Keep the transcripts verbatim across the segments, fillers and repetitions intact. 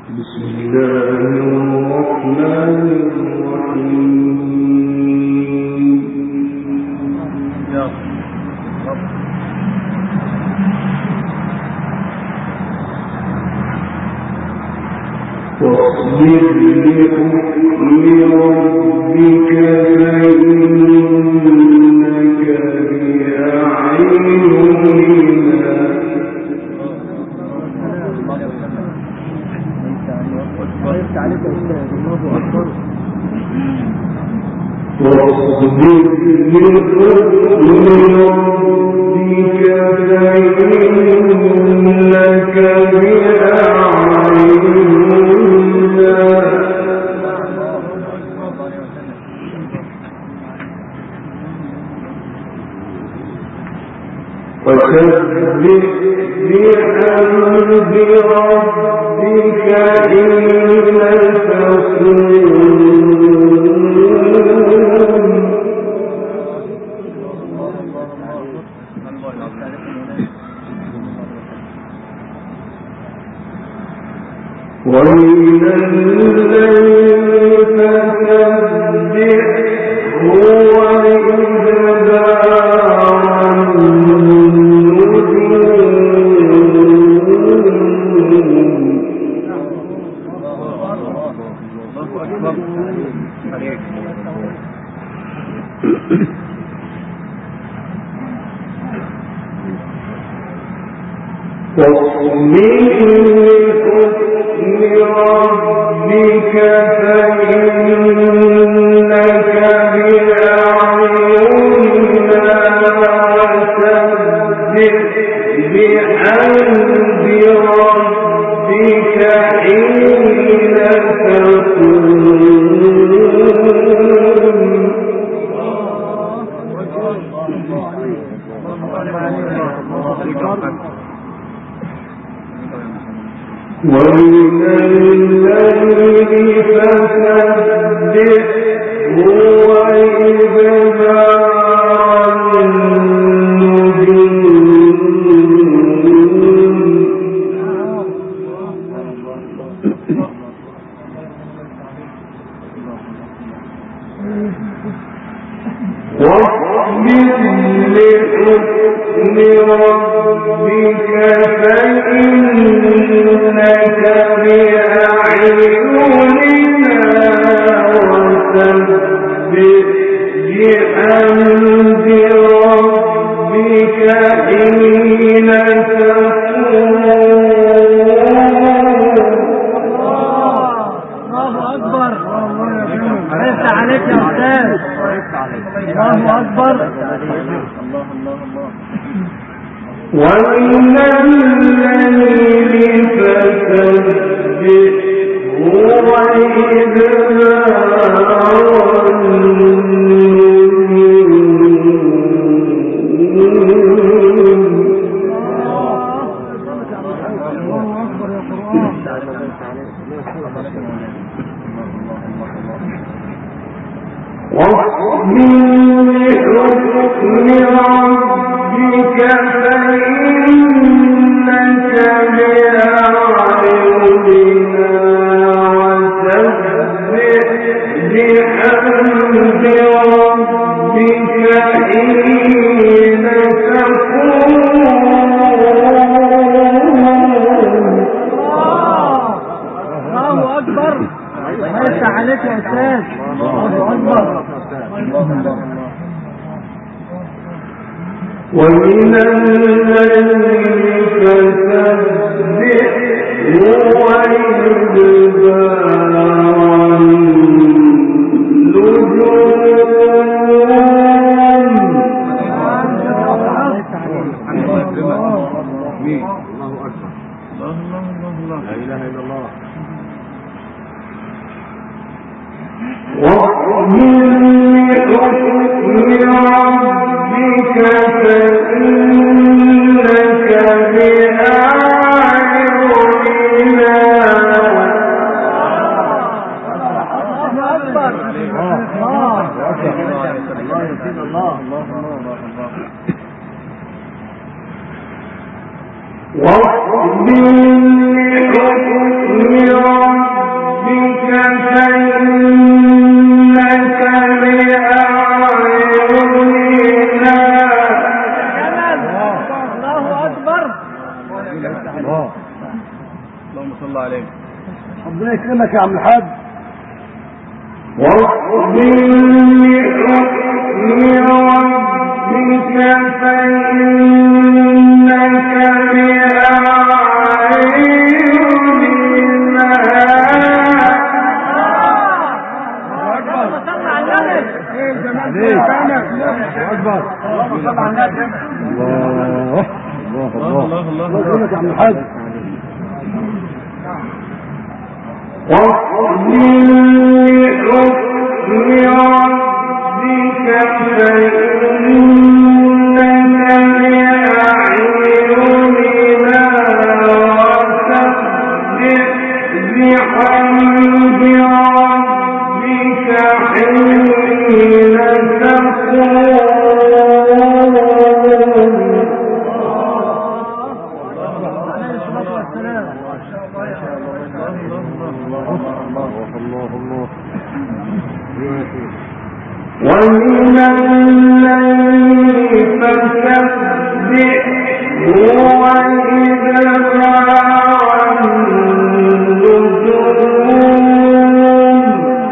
واصبر لحكم الله اللهم صل عليه. ربنا يكرمك يا عم الحاج. واصبر لحكم ربك فإنك بأعيننا. أكبر. اللهم صل على النبي. الله الله الله الله الله يكرمك يا عم الحاج. واصبر لحكم ربك فإنك بأعيننا وسبح بحمد ربك حين تقوم. ومن الليل فسبحه وإدبار النجوم.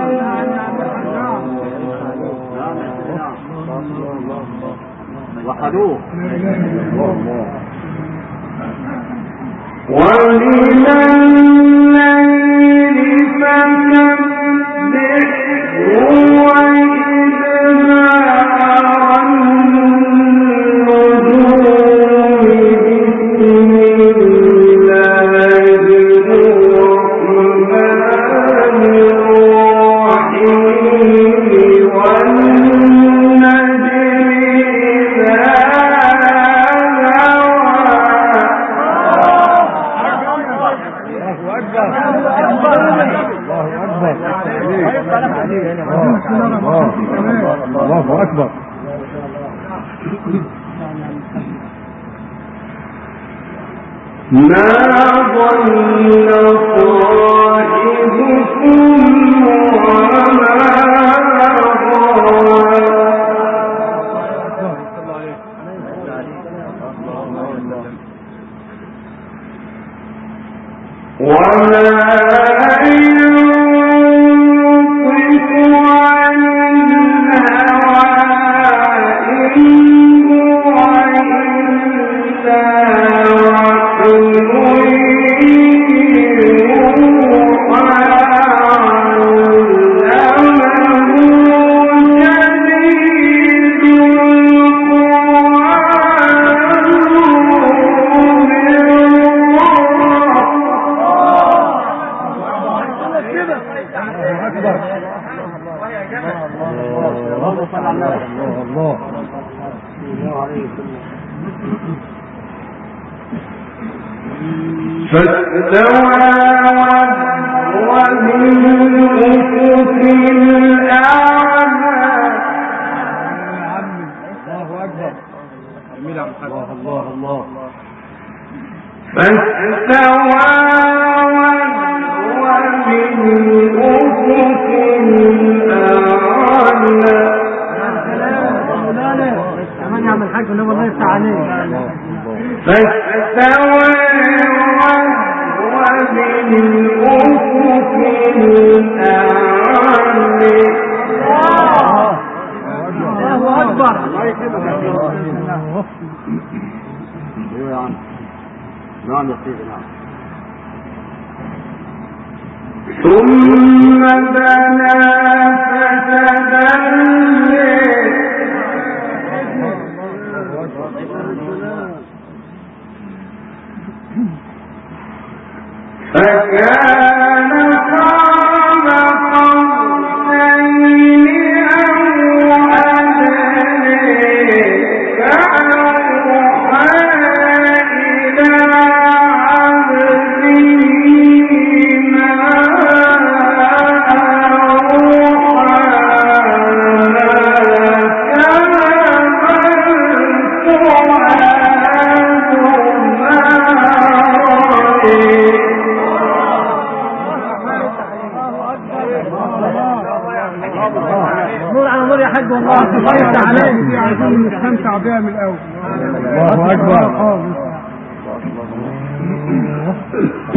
وحدوه. ومن الليل فسبحه وإدبار النجوم. بسم الله الرحمن الرحيم. والنجم إذا الله أكبر. ما ضل صاحبكم وما غوى. وما فاستوى وهو بالأفق الأعلى. الله أكبر. الله الله الله. فاستوى وهو بالأفق الأعلى. كمان يا عم الحاج والنبي الله يفتح عليك. فاستوى وهو بالأفق الأعلى. الله أكبر. الله يكرمك يا عم. نعم يا سيدي نعم. ثم دنا فتدلى. فكان قاب قوسين أو أدنى. فأوحى إلى عبده ما نور على نور يا حاج والله. الله يفتح عليك. عايزين نستمتع بها من الاول. الله اكبر.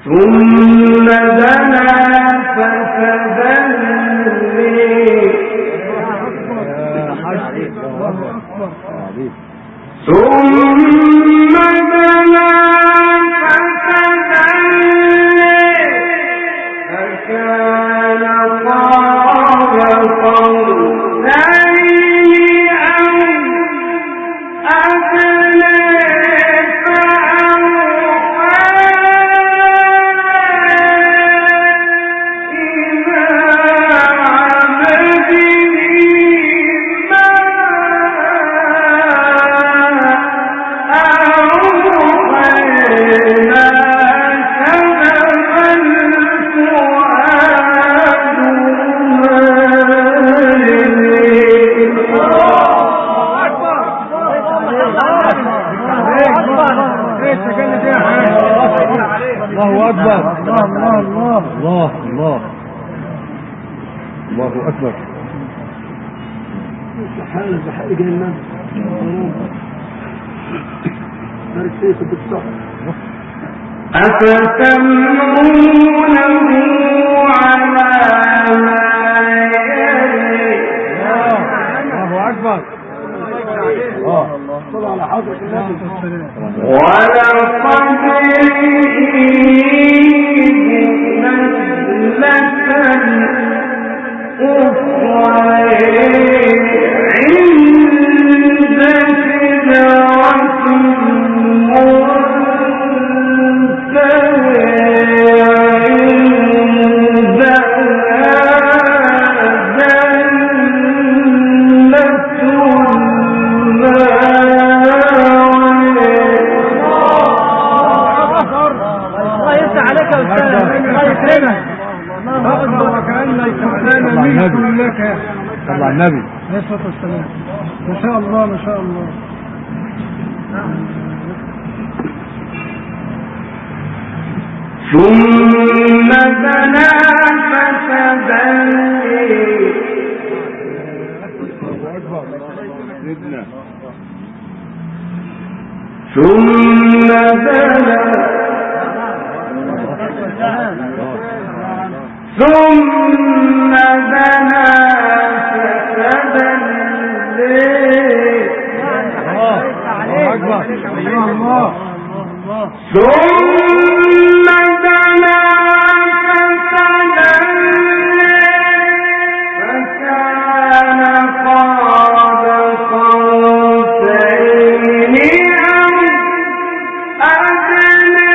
ثم دنا فتدلي ثم دنا فتدلي فكان قاب قوسين أو أدنى الله أكبر. الله الله الله الله الله الله أكبر. حال بحق الناس مرسيك بالصحة أفتمرونه على ما يلي. الله أكبر. صلى على حضرة النبي ولقد جئتم نزلة أخرى عند سدرة صلى على النبي عليه الصلاة والسلام. ما شاء الله ما شاء الله. ثم دنا فتدلي ثم دنا ثم دنا فتدلي. ثم دنا فتدلي فكان قاب قوسين أو أدنى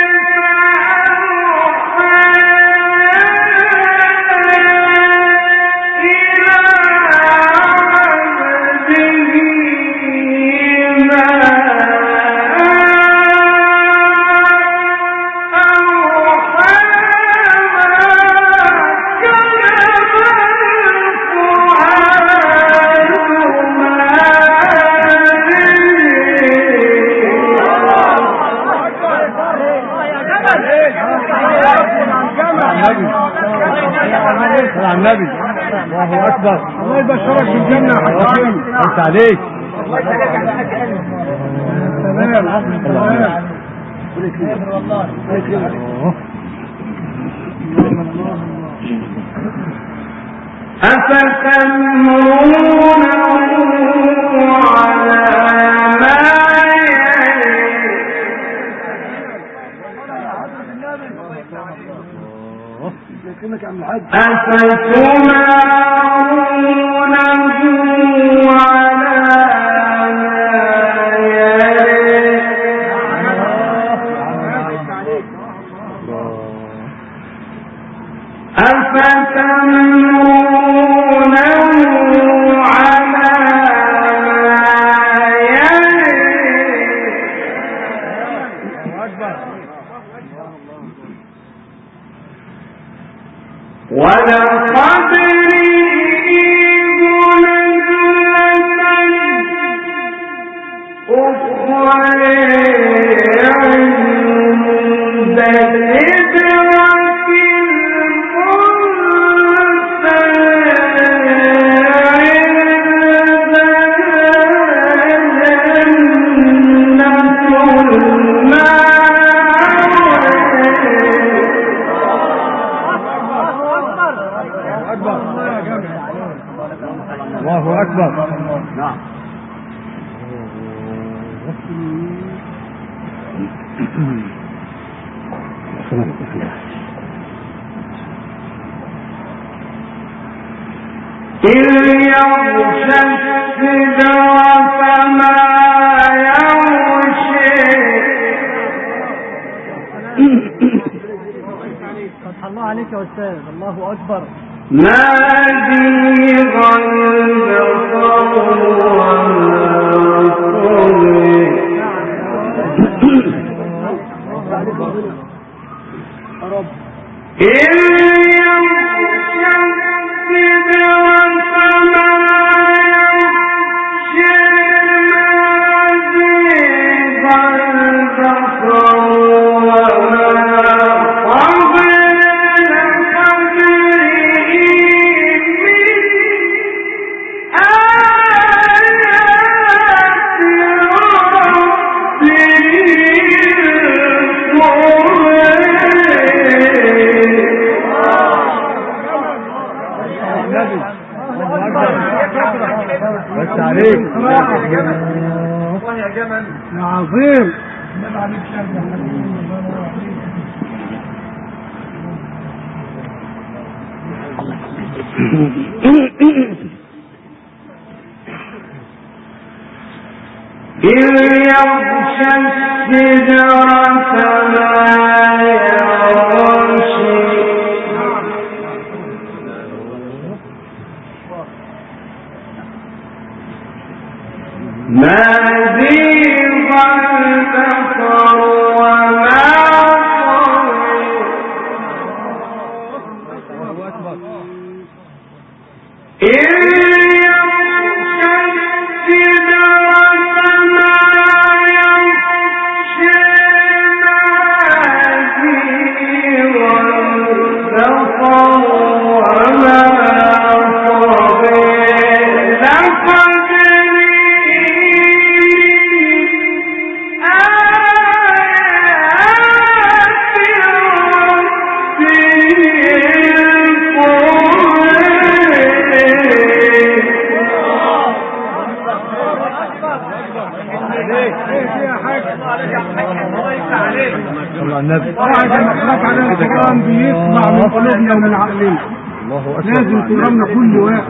على النبي. الله أكبر. الله يبشرك بالجنة يا حبيبي. انت عليك. أفتمرونه على ما أفتمارونه على ولقد رئيب نزلة أخرى عند سدرة المنتهى أكبر. نعم. إذ يغشى السدرة ما يغشى فتح الله عليك يا أستاذ. الله أكبر. ما زيغ البصر وما طغى إذ يغشى السدرة ما يغشى ما زيغ البصر وما طغى لقد بس عليك يا جمل يا عظيم. إذ يغشى السدرة ما يغشى ما زيغ البصر وما طغى إذ يغشى السدرة ما يغشى ما زيغ البصر وما طغى لقد النبي واحد مخلوق على القرآن بيطلع من قلوبنا ومن عقلنا. الله أكبر. لازم ترمنا كل واحد.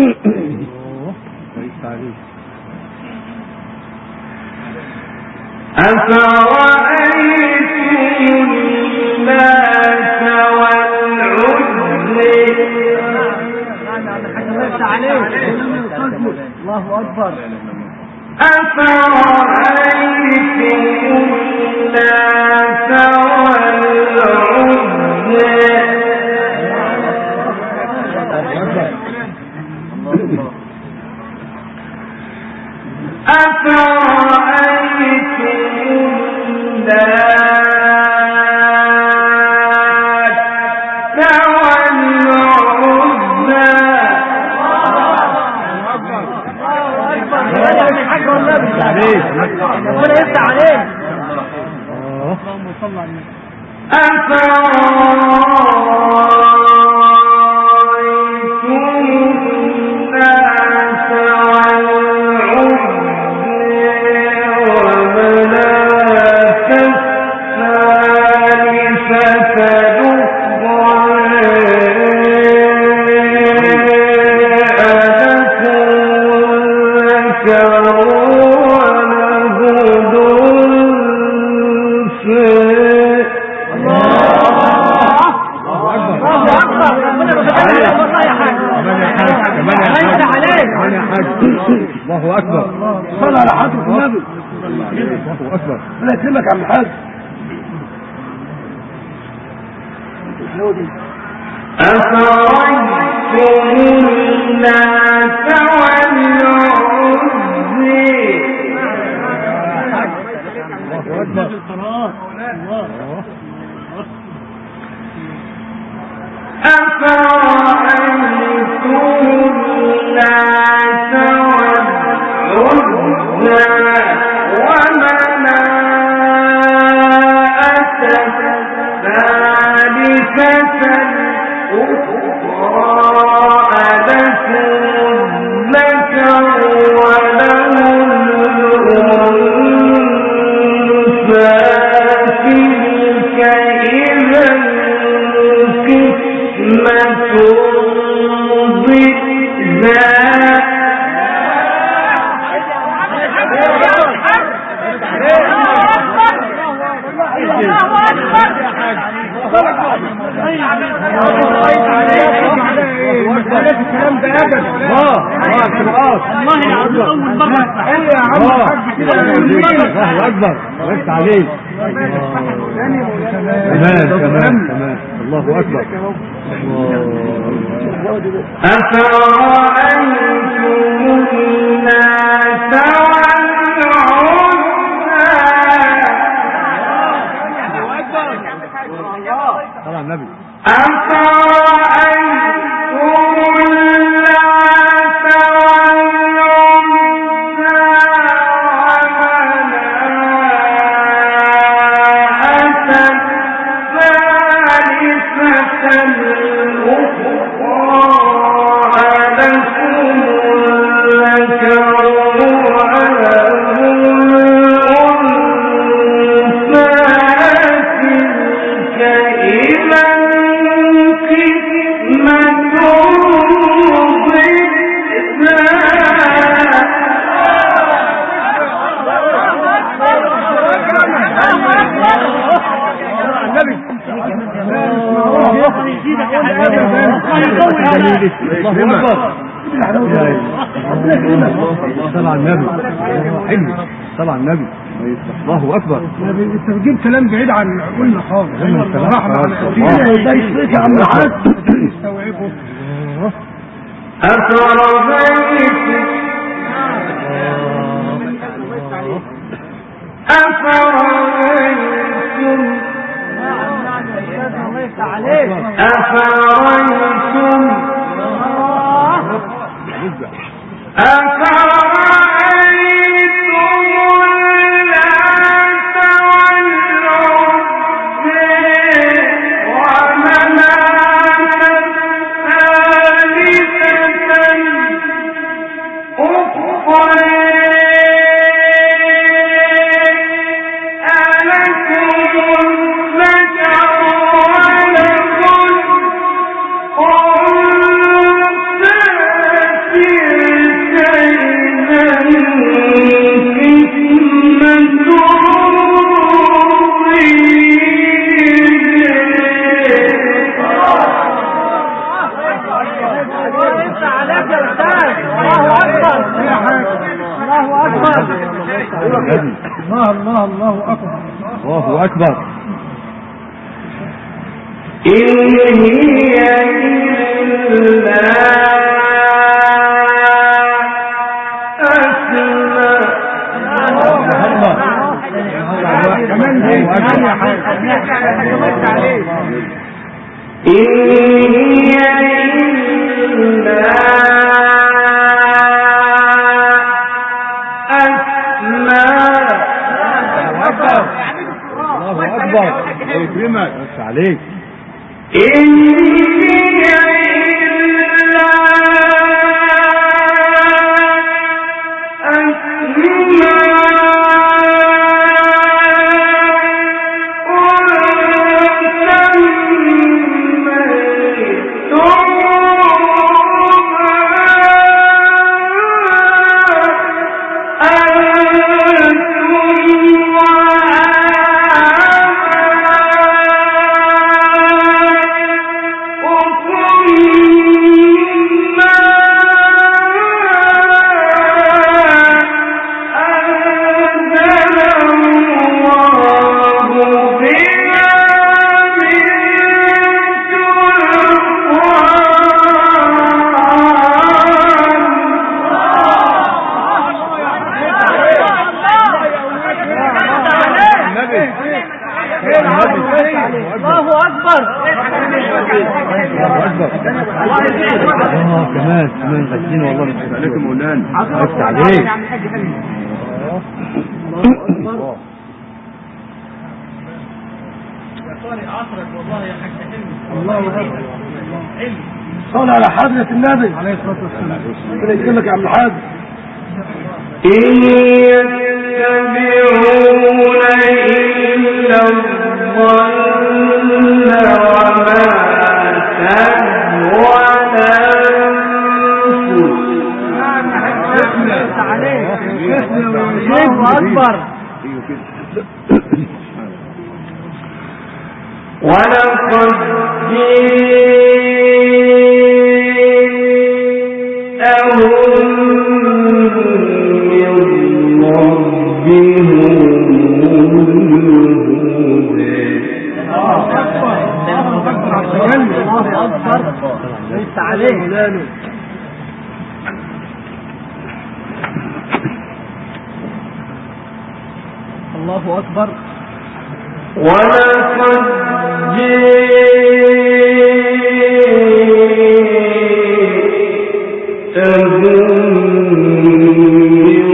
أفرأيتم اللات والعزى الله أكبر. أفرأيتم اللات والعزى أفرأيتم اللات والعزى ربنا يفتح عليك. اللهم صل على النبي. الله أكبر. صلى على حضرة النبي. الله أكبر. أنا أكلمك عن الحاج. أفرأيتم اللات والعزى أفرأيتم اللات والعزى ومناة الثالثة الأخرى ألكم الذكر اكبر وقت عليك تمام تمام تمام الله اكبر أفرأيتم الناس والعزى طلع النبي طلع النبي حلو طلع النبي الله اكبر. انت بتجيب كلام بعيد عن عقولنا خالص صراحه. مع ده يصير يا عم الحاج استوعبه. أفرأيتم أفرأيتم أفرأيتم الله الله الله أكبر الله أكبر. إن هي إلا أسماء كمان دي كمان يا حاج. إن هي إلا الله أكبر يكرمك بس عليك. إن هي إلا الله أكبر. اه كمان كمان غسين والله مش عليكم مولانا عرفت عليك. الله أكبر. صل على حضرة النبي عليه الصلاة والسلام. ربنا يكرمك يا عم الحاج. إن يتبعون إلا الظن وما ايوه كده. ولقد جئتهم من ربهم ليس عليه الله أكبر. ولقد جئتهم من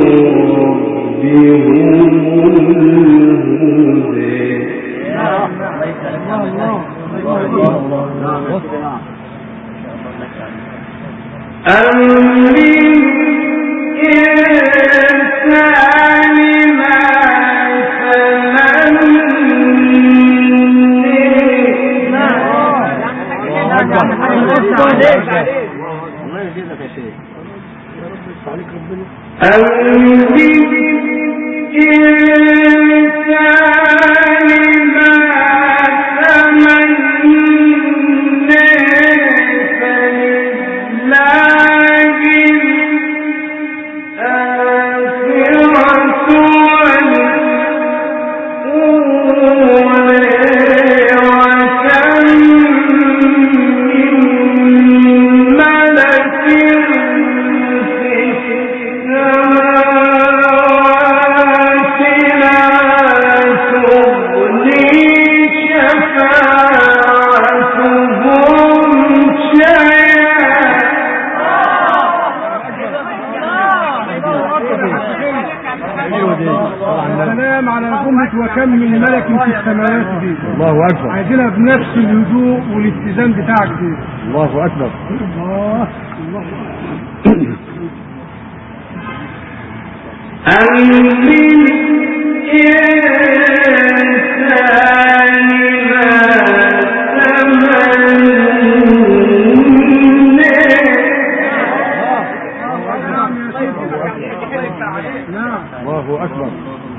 السلام على جملة وكم من ملك في السماوات دي. الله أكبر. عايزينها بنفس الهدوء والاتزان بتاعك دي. الله أكبر. الله الله الله أكبر.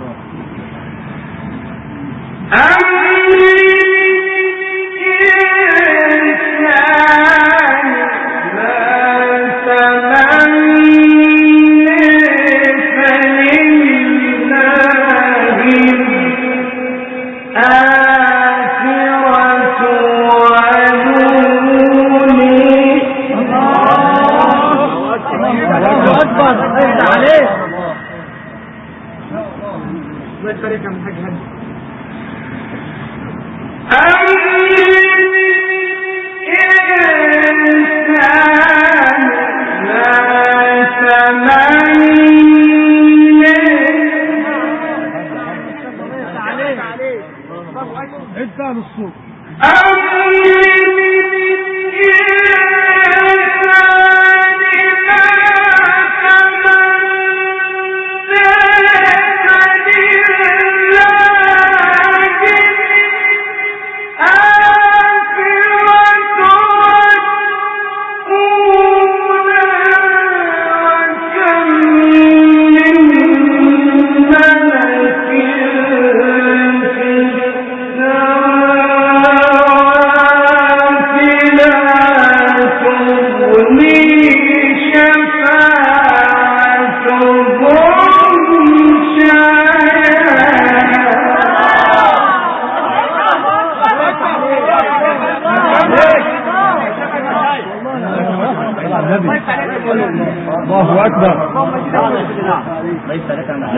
الله أكبر. ليس لك عن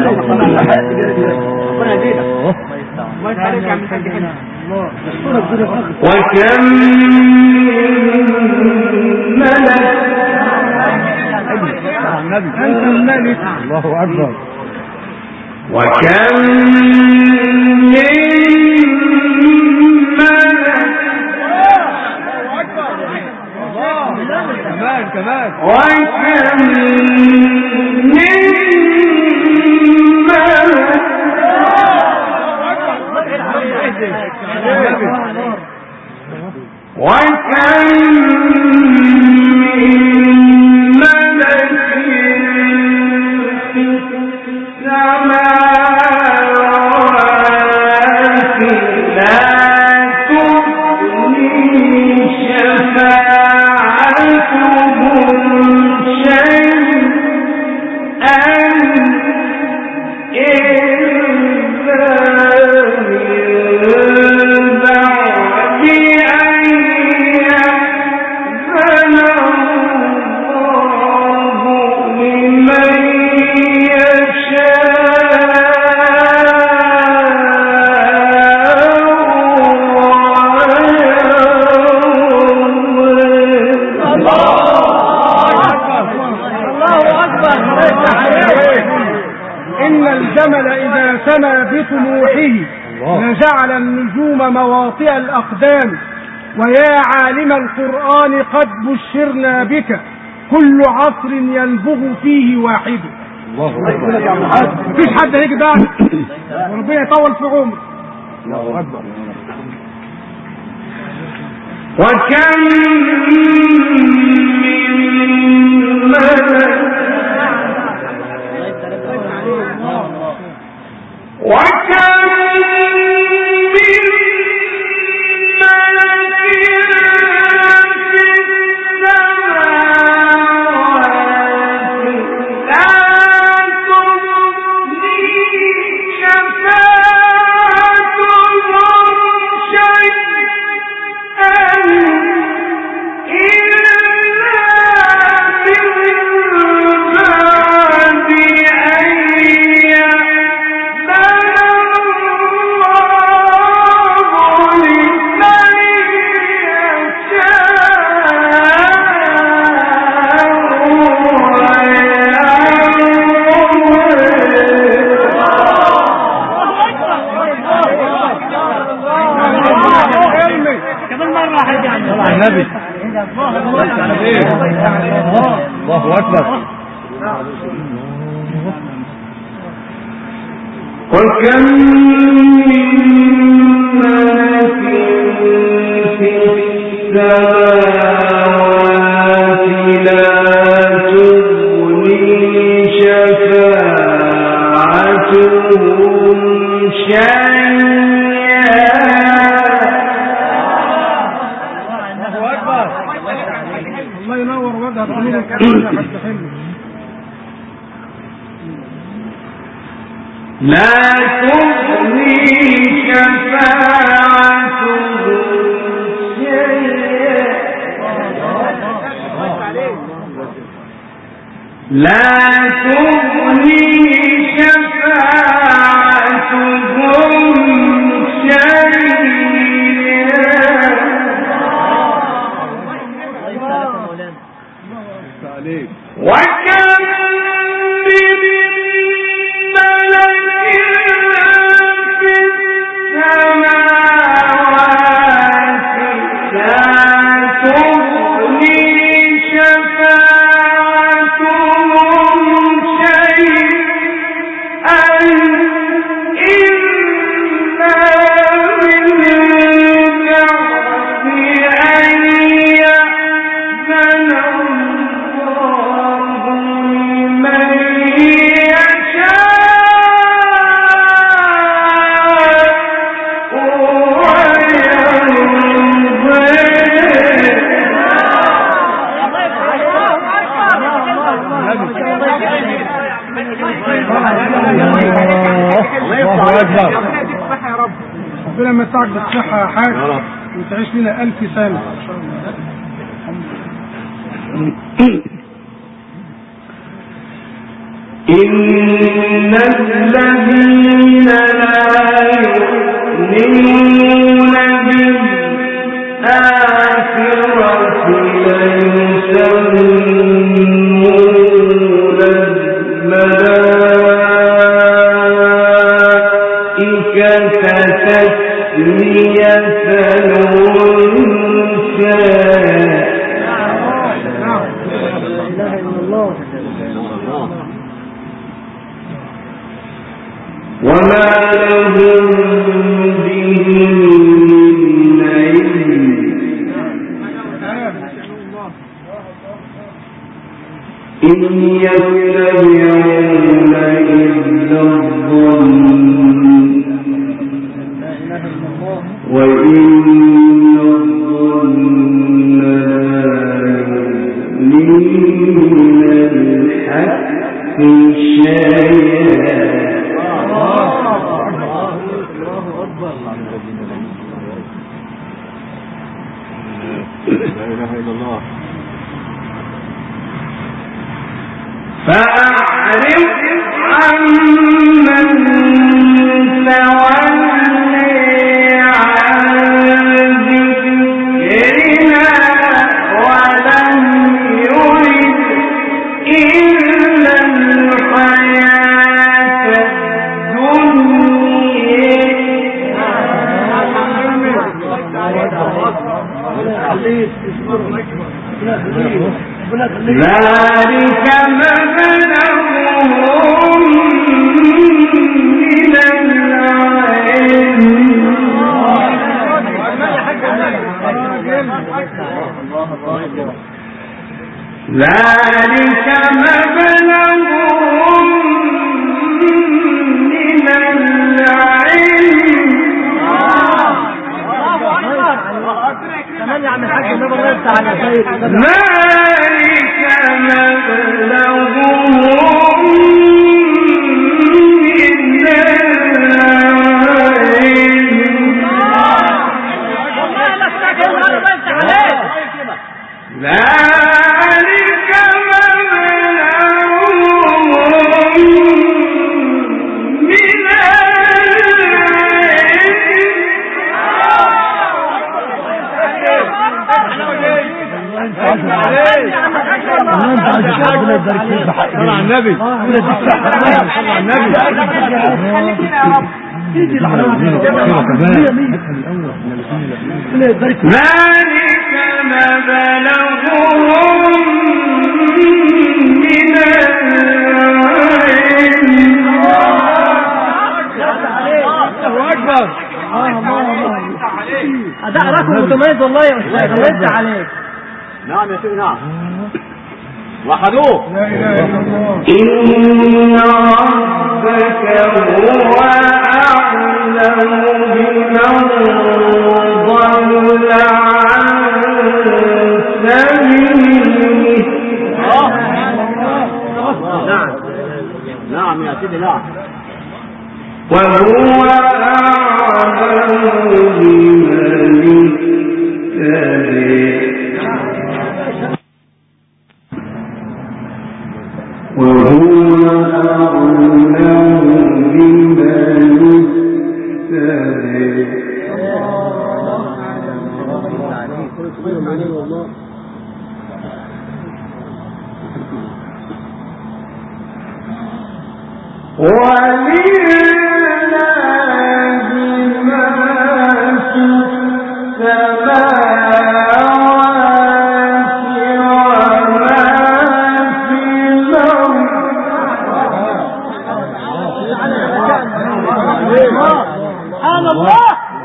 وكم ملك الله أكبر. وكم من كمان كمان وكم من وكم من ملك في السماء سما بطموحه لجعل النجوم مواطئ الأقدام. ويا عالم القرآن قد بشرنا بك كل عصر ينبغ فيه واحد. مفيش حد هيجي بعد وربنا يطول في عمره. الله أكبر. وكم من ملك وكم من الله أكبر. وكم من ملك في السماوات لا تغني شفاعتهم شيئا. الله ينور وجهك ونور الكلام يا حاج حلو. لا تغني شفاعتهم شيئا. لا تغني شفاعتهم شيئا. وكم من ملك في السماوات لا تغني شفاعتهم شيئا إلا من بعد أن يأذن ربنا يمتعك بالصحة يا حاج وتعيش لنا ألف سنة إن شاء الله. إن الذين لا يؤمنون بالآخرة ليسمون الملائكة تسمية الأنثى. وما لهم به من علم إن يتبعون إلا الظن وإن الظن لا يغني من الحق شيئا. فأعرض عمن تولي عن ذكرنا ولم يرد إلا الحياة الدنيا ذلك مبلغهم من العلم ذلك مبلغهم من العلم كمان يا عم الحاج النبي الله يفتح على خير ذلك مبلغهم من العلم ذلك مبلغهم من صلى على النبي صلى على النبي ذلك مبلغهم من اكبر. اداء رقم متميز والله يا استاذ الله يفتح عليك. نعم يا سيدي نعم وحدوه. لا اله الا الله. إن ربك هو أعلم بمن ضل عن سبيله. نعم نعم يا سيدي نعم وهو أعلم بمن اهتدى وهو أعلم بمن اهتدى ولله ما في السماوات وما في الأرض سبحان الله.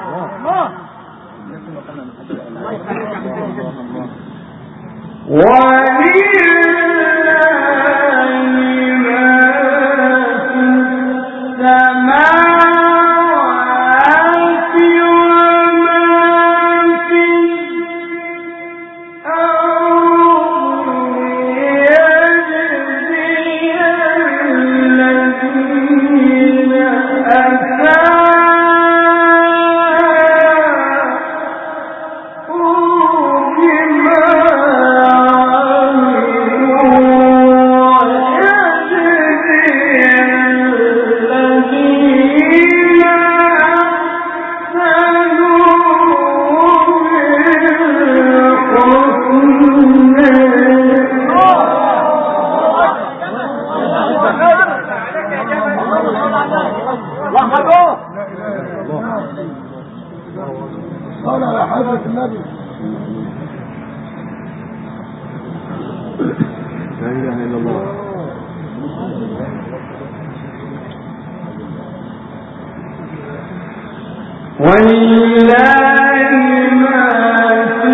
ولله ما في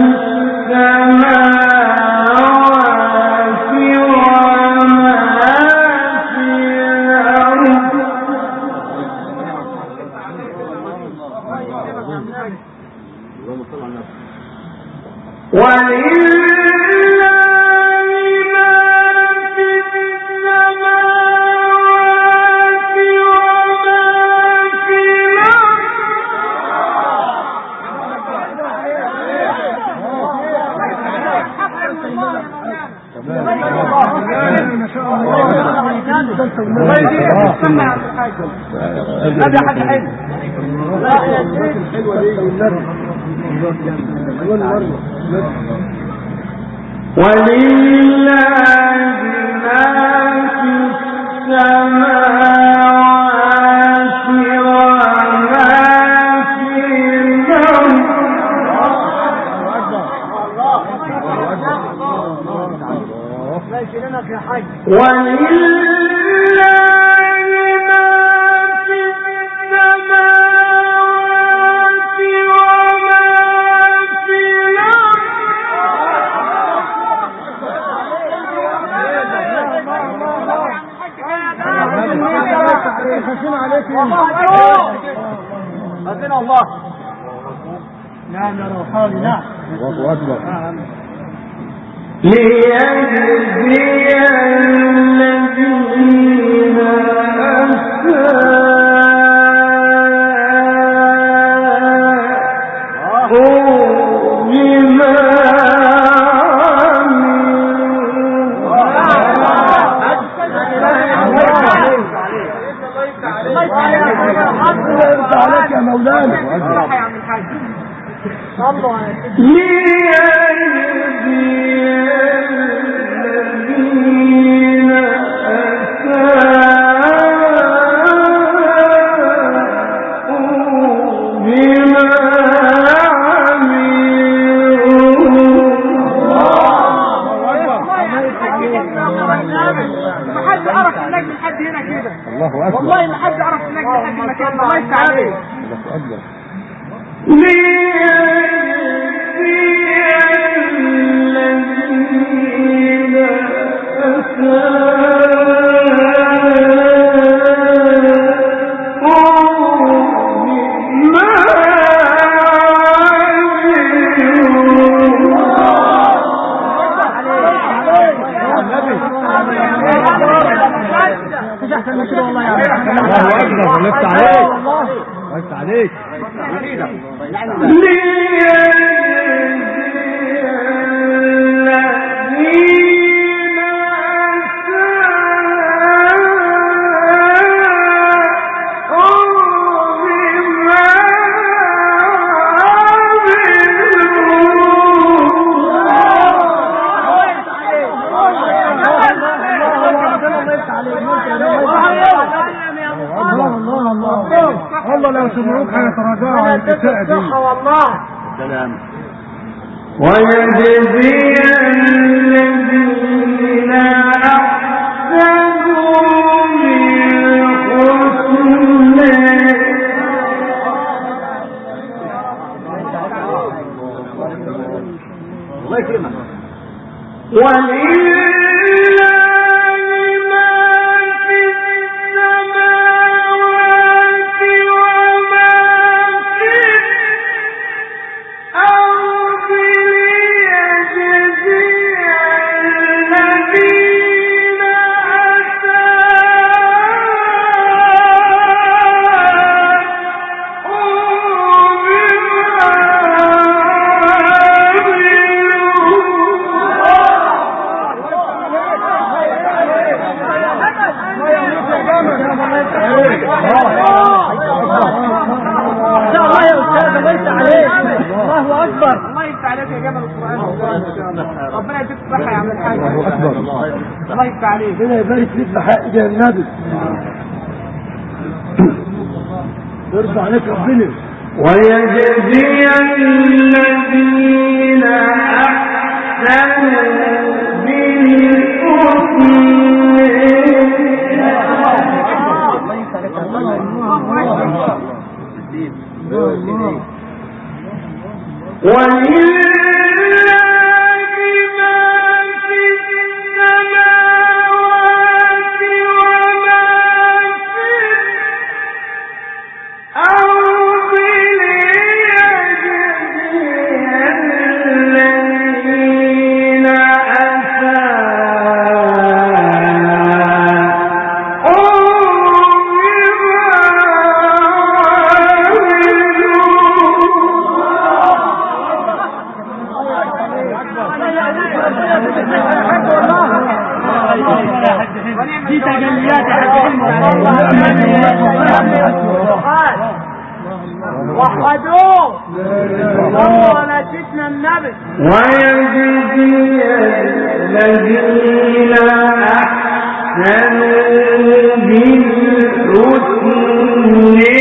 السماوات وما في الأرض هذا حاجة حلوة. ولله ما في السماوات وما في الأرض ماشي لنا يا حاج. ولله ما في السماوات وما في الارض. خشين عليك ربنا الله. نعم يا روحاني. نعم. الله اكبر. ليجزي الذين أساءوا بما انت عليك يا مولانا. صلوا على محد عرف النجم لحد هنا كده. الله اكبر. والله ما حد عرف النجم لحد المكان. الله يفتح عليك. الله اكبر. الله اكبر. ولفت عليك. ولفت عليك. والله لو سمعوك هيتراجعوا عن الإساءة دي. والله. سلام. ويجزي الذين أحسنوا بالحسنى. الله يكرمك. ولله ربنا يديك الصحة يا عم الحاج. الله اكبر. الله يفتح عليك. ربنا يبارك فيك بحق يا النبي. يرضى عليك ربنا. ويجزي الذين أحسنوا بالحسنى. وحدوه ولا جئنا النبي. ويجزي الذين أحسنوا بالحسنى.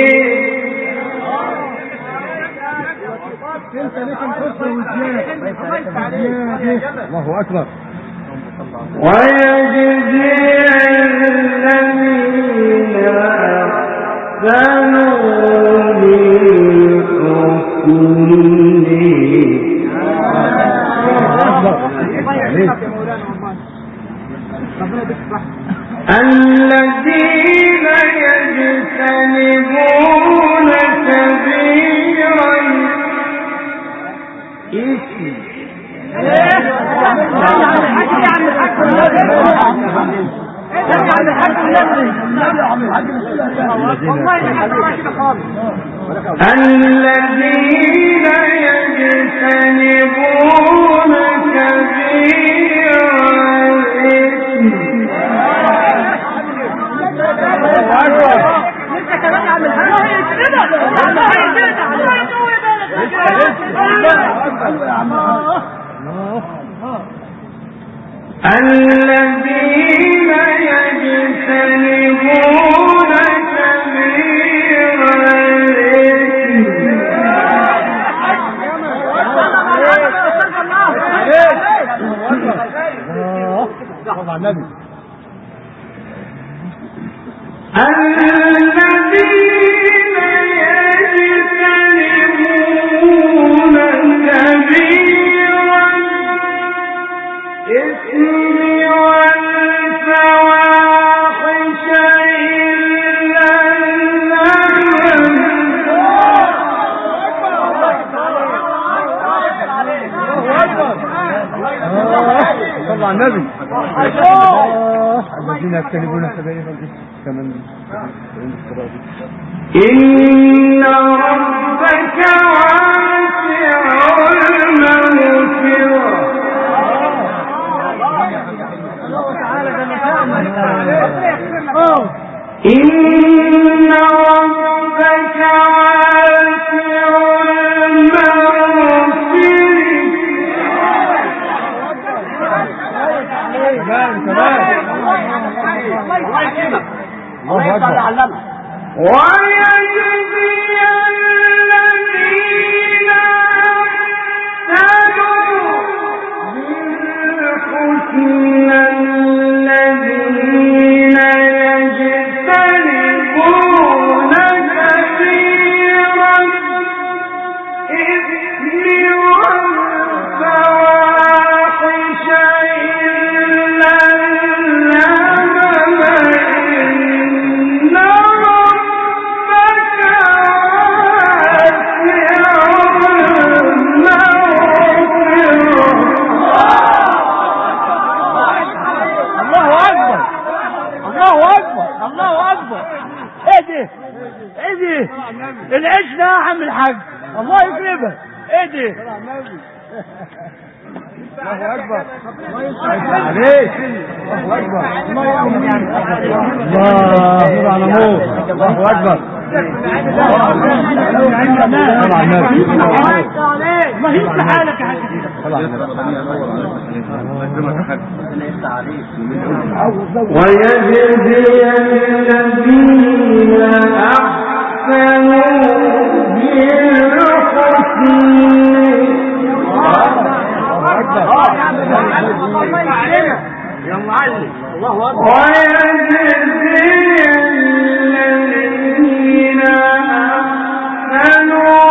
انت ليك الحسن والزيادة. الله اكبر. ويجزي الذين أحسنوا الذين يجتنبون كبير الإثم الذين يجتنبون كبير الذين يجتنبون كبير النبي الذين يجتنبون كبير الإثم والفواحش إلا اللمم صلى على النبي الذين يجتنبون كبائر الإثم كمن إن ربك واسع المغفرة إن ربك واسع المغفرة ويجزي الذين أحسنوا بالحسنى الذين يجتنبون كبير الإثم والفواحش إلا اللمم إن ربك العشنا يا عم الحاج الله يكرمك. ايه دي؟ الله اكبر عليك الله اكبر الله نور على نور الله اكبر ما هي حالك يا حاج ويجزي الذين أحسنوا يا معلم الله اكبر. ويجزي الذين أحسنوا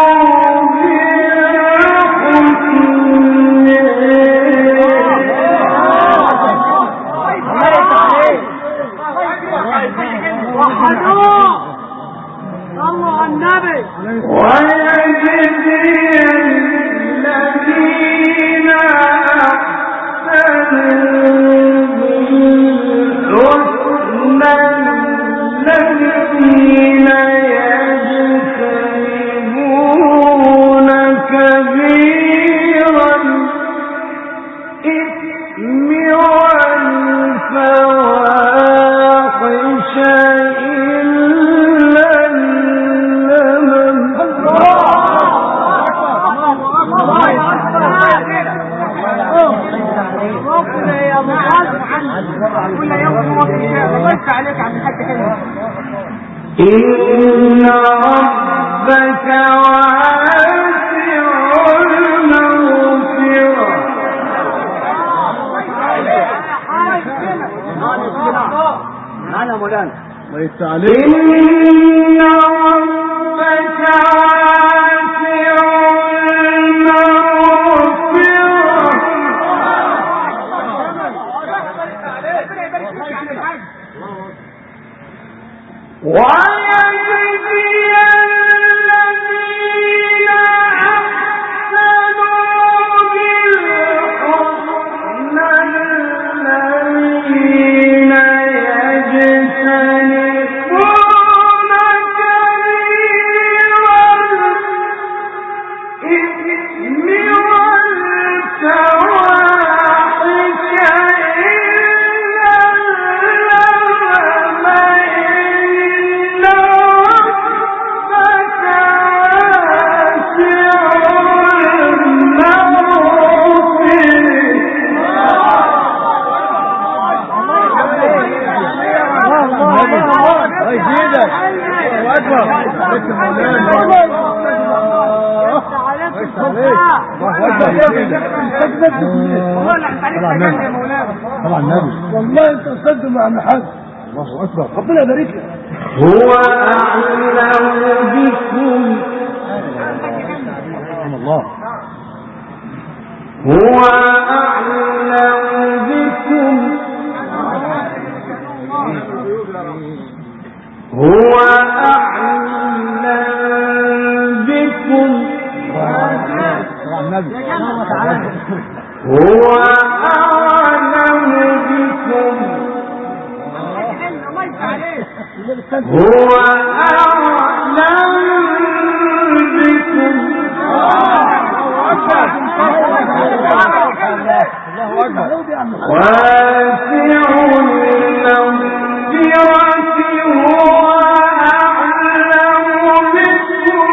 إن ربك واسع المغفرة ليس عليك إن ربك واسع المغفرة ويجزي الذين أحسنوا بالحسنى الذين يجتنبون كبير الإثم والفواحش إلا اللمم إن ربك طبعا النبي والله انت استاذ مع محمد الله اكبر ربنا يبارك لك هو أعلم بكم سبحان الله هو أعلم بكم هو أعلم بكم طبعا النبي هو أعلم بكم هو أعلم بكم واسع المغفرة هو أعلم بكم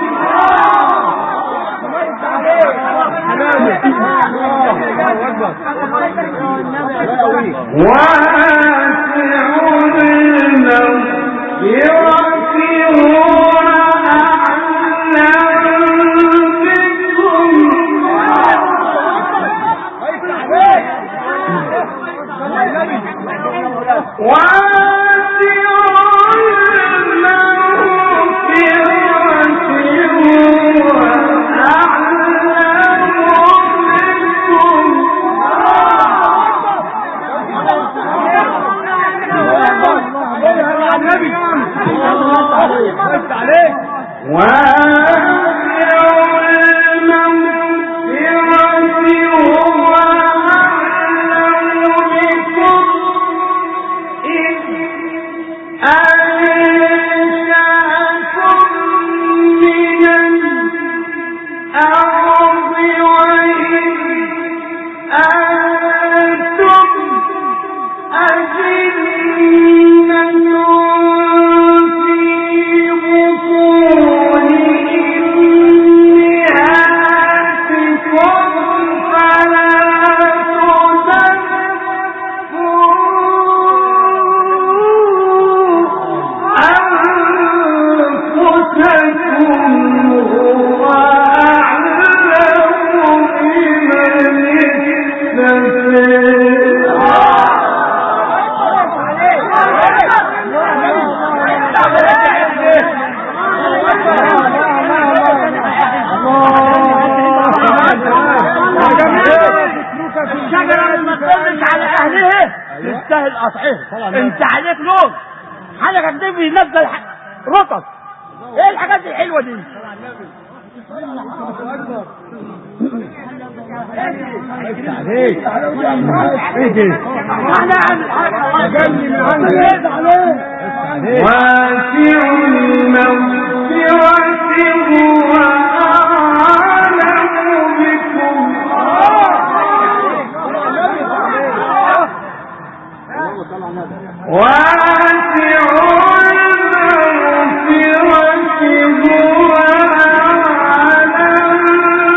واسع المغفرة هو أعلم بكم واسع تستاهل قطعها. انت عليك لون حاجه كده بينزل رطب. ايه الحاجات الحلوه دي؟ عليك ايه دي؟ انا عامل حاجه جني من عندك عليك واسع المغفرة هو أعلم بكم واسع المغفرة هو أعلم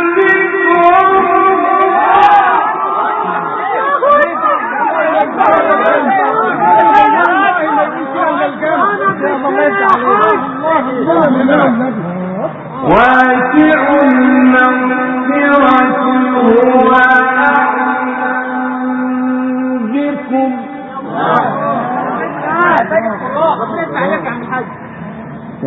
واسع المغفرة هو أعلم بكم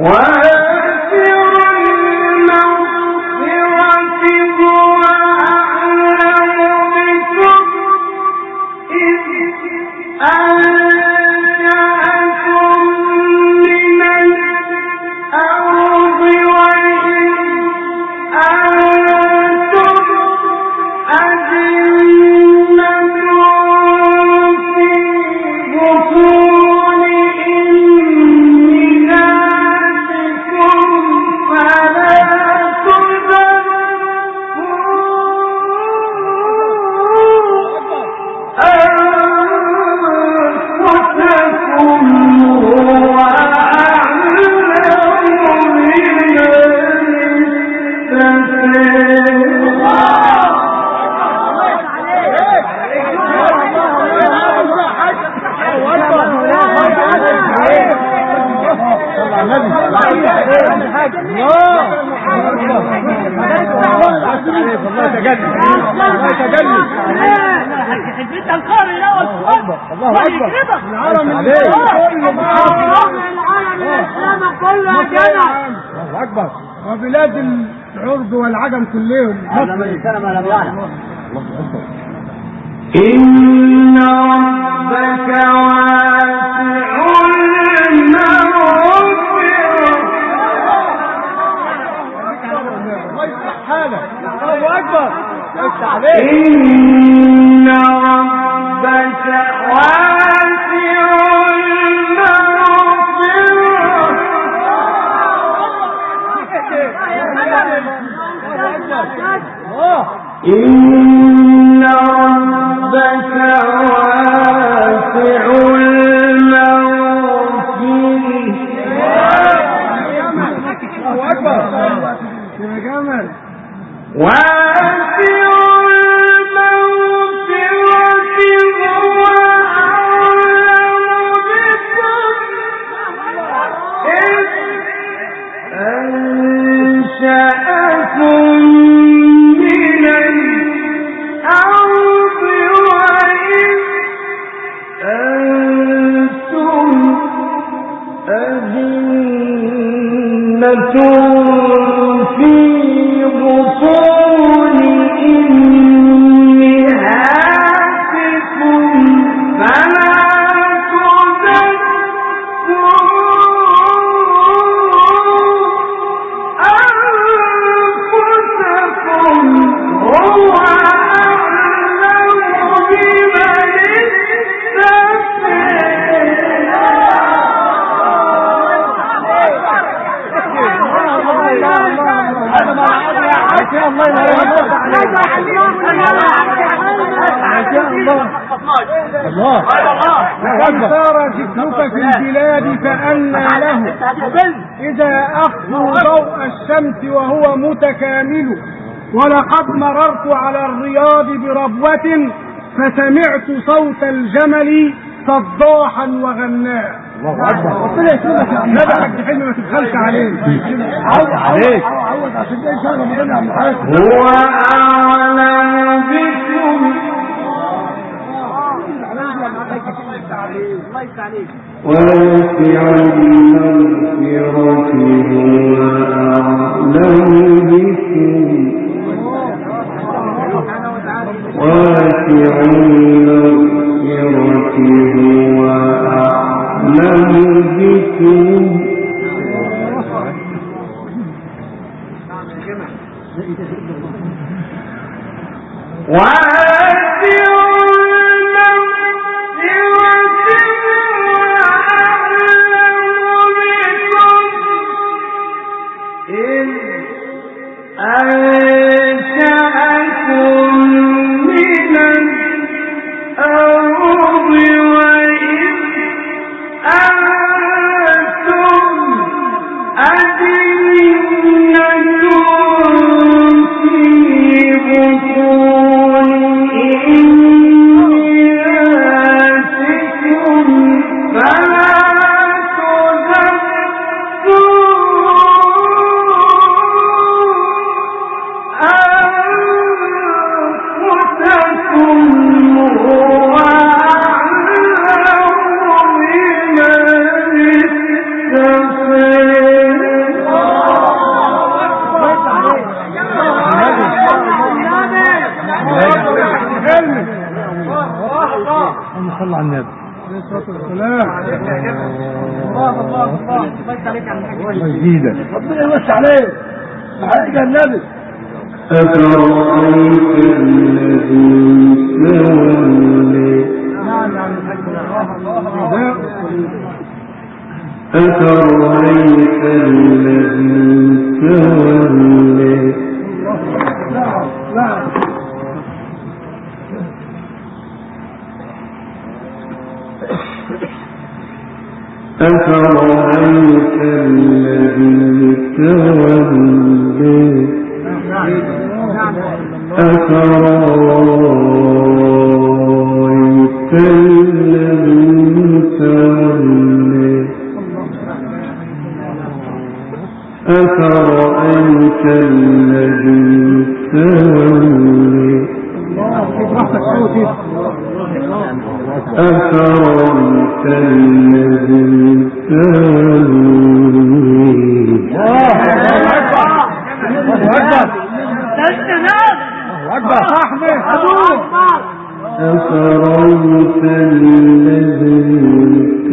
وبلاد العرب والعجم كلهم إن ربك واسع المغفرة. الله أكبر. إن ربك واسع إن ربك واسع المغفرة. الله أكبر يا جمال. واسع المغفرة هو أعلم بكم إذ أنشأكم من الأرض وإذ أنتم أجنة في بطون أمهاتكم فلا تزكوا أنفسكم هو أعلم بمن الله وقد سار ذكرك في البلاد فأنى له إذا أخذوا ضوء الشمس وهو متكامل. ولقد مررت على الرياض بربوة فسمعت صوت الجمل صداحا وغناء. الله اكبر. ربنا يسلمك يا عم. لا ده حاج حلمي ما تبخلش عليك. عوض عليك. عوض عشان ده ان شاء الله رمضان يا عم الحاج. هو أعلم بكم واسع المغفرة هو أعلم بكم واسع المغفرة هو أعلم بكم واسع أنفسكم هو صلى على النبي. الله الله الله بس عليك على الحاجة جديدة. ربنا يوسع عليه حاجة النبي. أفرأيت الذي تولي نعم عن الحاجة أفرأيت الذي تولي نعم نعم أفرأيت الذي تولي أفرأيت الذي تولي أفرأيت الذي تولي أفرأيت الذي أفرأيت الذي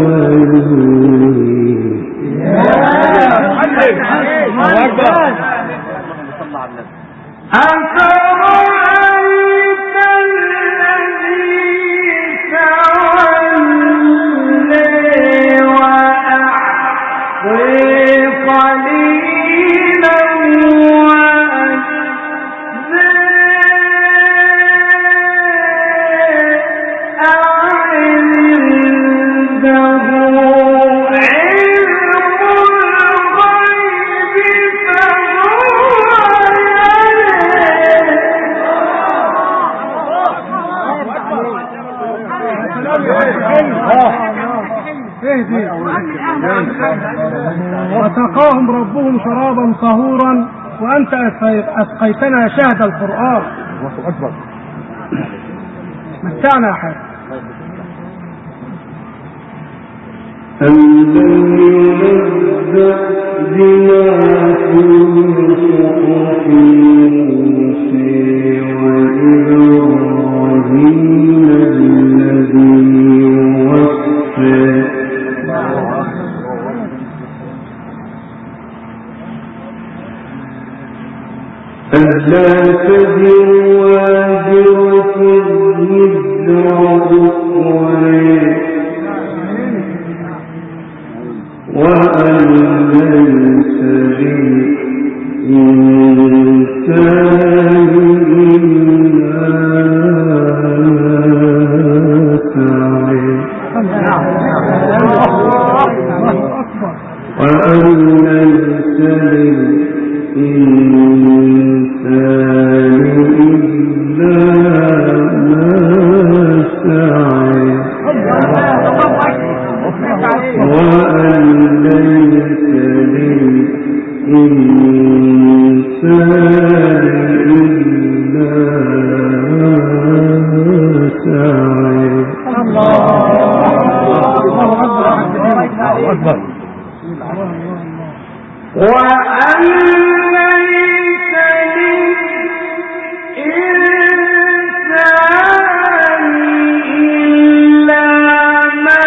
وسقاهم ربهم شرابا طهورا وأنت أسقيتنا شهد القرآن. الله أكبر. متعنا يا حاج. أَلَّمْ يُنَبَّأْ بِمَا فِي صُحُفِ مُوسَىٰ وَإِبْرَاهِيمَ الَّذِي وَفَّىٰ أَلَّا تَزِرُ وَازِرَةٌ وِزْرَ أُخْرَىٰ وأن ليس للإنسان إلا سعي وأن ليس للإنسان إلا ما سعي وأن ليس للإنسان إلا سعي. الله أكبر. وأن ليس للإنسان إلا ما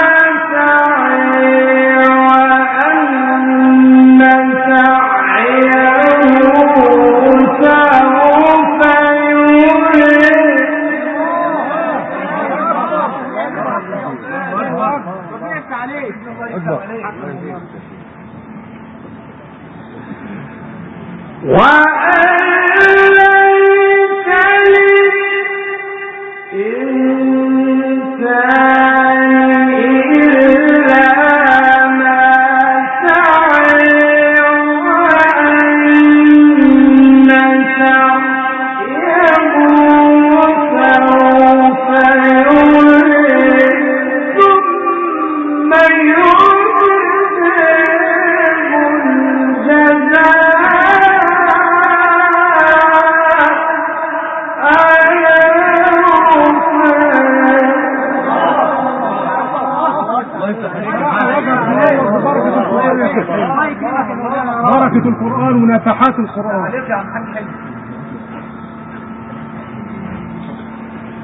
بركة القرآن ونفحات القرآن.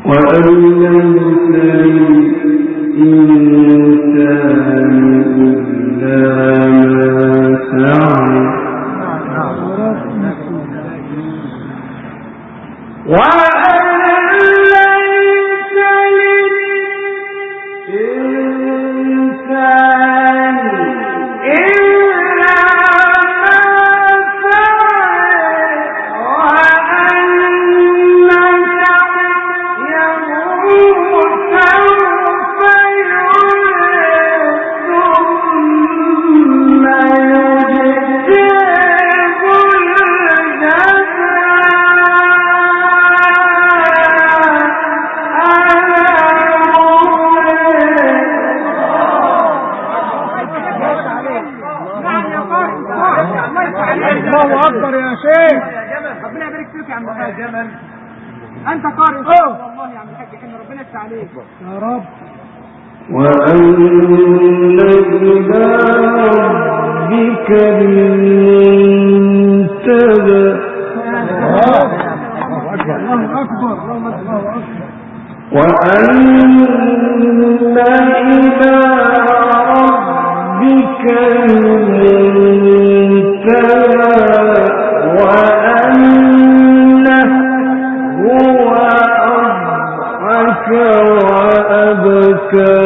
الله اكبر يا شيخ. ربنا يبارك فيك يا عم الحاج. انت قارئ والله يا عم الحاج احنا ربنا يفتح عليك يا رب. وأن إلى ربك المنتهى. الله اكبر الله اكبر. وأن إلى ربك المنتهى وأنه هو أضحك وأبكى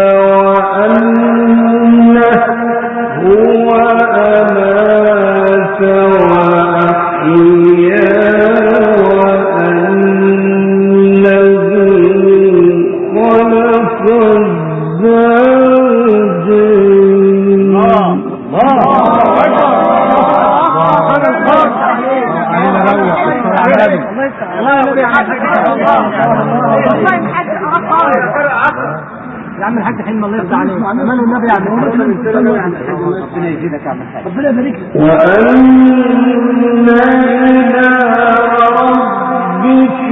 وأنه هو أمات وأحيا يا عم الحاج حلم الله يرضى عليك. امان النبي يا عم الحاج ربنا يزيدك يا عم الحاج ربنا يبارك لك. وأن إلى ربك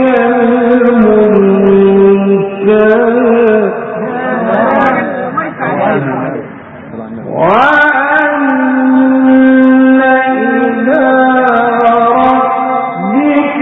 المنتهى وأن إلى ربك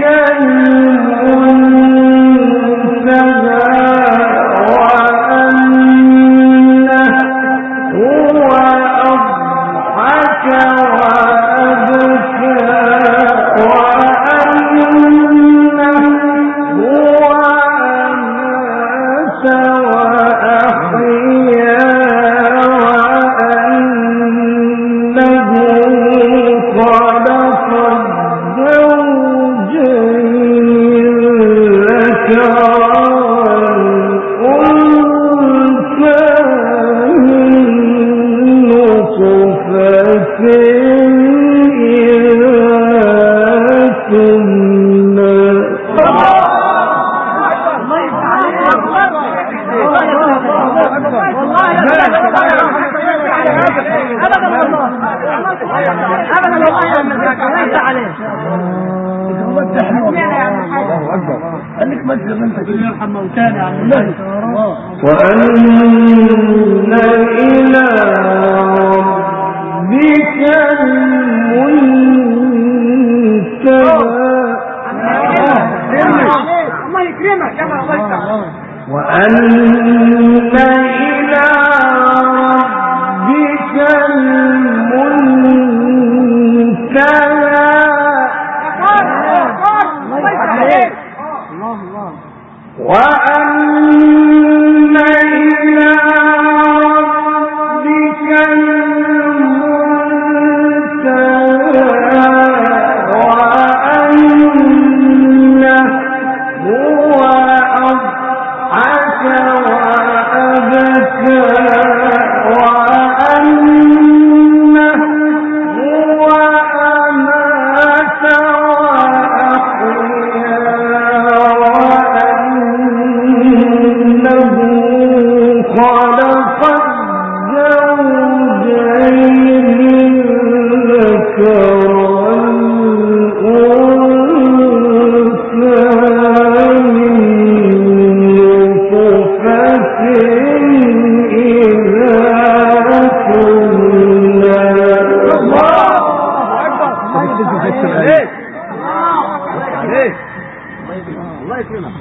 وأن إلى ربك المنتهى الله يكرمك يا الله يفتح. وأن إلى ربك المنتهى وأن إلى ربك المنتهى وأنه هو أضحك وأبكى وأنه هو أمات وأحيا وأنه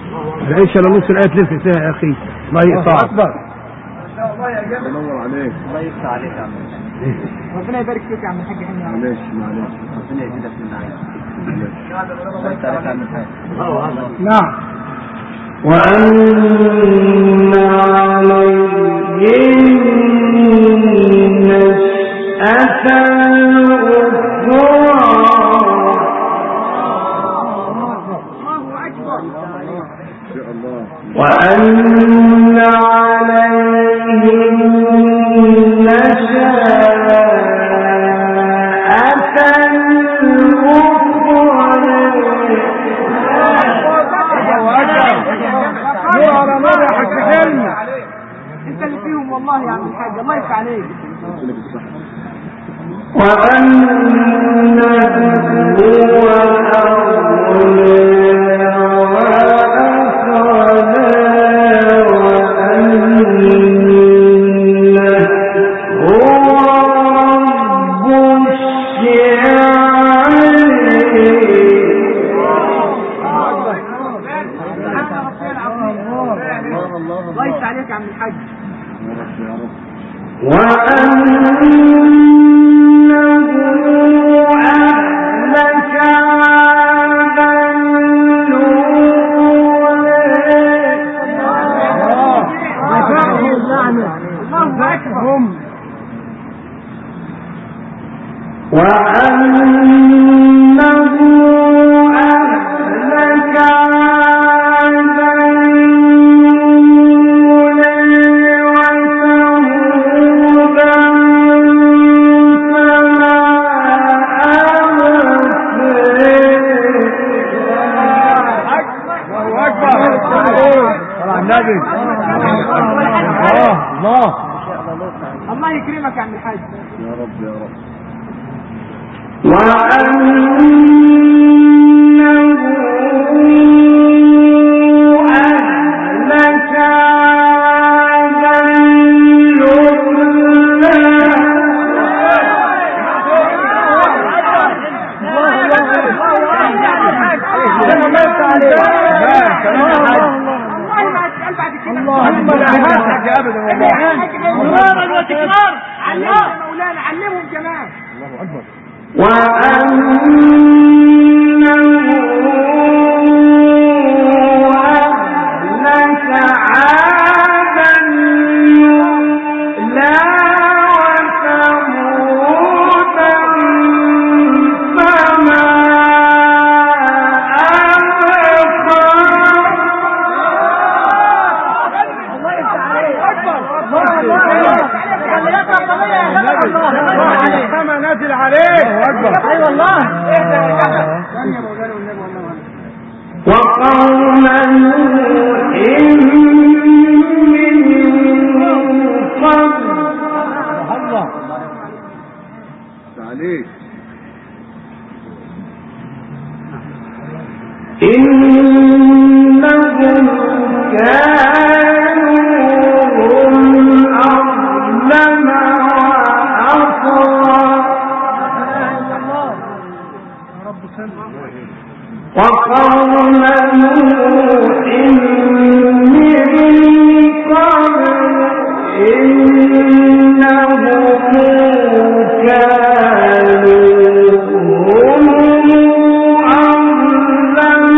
العيش على نص الآية تلف فيها يا أخي. الله يقطعك. اكبر. ما شاء الله يا جماعه. ينور عليك. الله يفتح عليك يا عم. ربنا يبارك فيك يا عم الحاج حلمي. معلش معلش. ربنا يزيدك من النعيم. الله يفتح عليك يا عم الحاج. نعم. وأن عليهم نشأة الأخرى وأن عليهم نشأة انت اللي فيهم والله يا عم الحاج. الله يفتح عليك. وأنه هو أغنى وأقنى وأنه هو رب الله يفتح عليك يا عم الحاج. وأنه أهلك عادا الله أكبر. وأنه أهلك عادا الله الله يكرمك يا عم الحاج. يا رب يا رب. وأنه أهلك عادا وتكرار. علمهم مولانا علمهم كمان. الله أكبر. وأنه أهلك عادا لا وثمودا فما كما نازل عليك. اي والله. وقوم نوح من قبل الله عليك. إنهم كانوا هم أظلم وأطغى وقوم نوح من قبل إنهم كانوا هم أظلم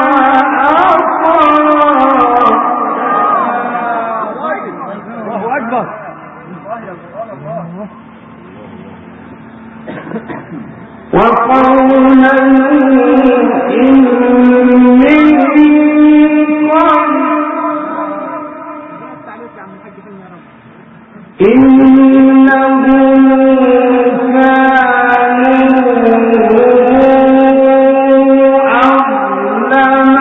وأطغى. الله أكبر. وقوم نوح من قبل إنهم كانوا أظلم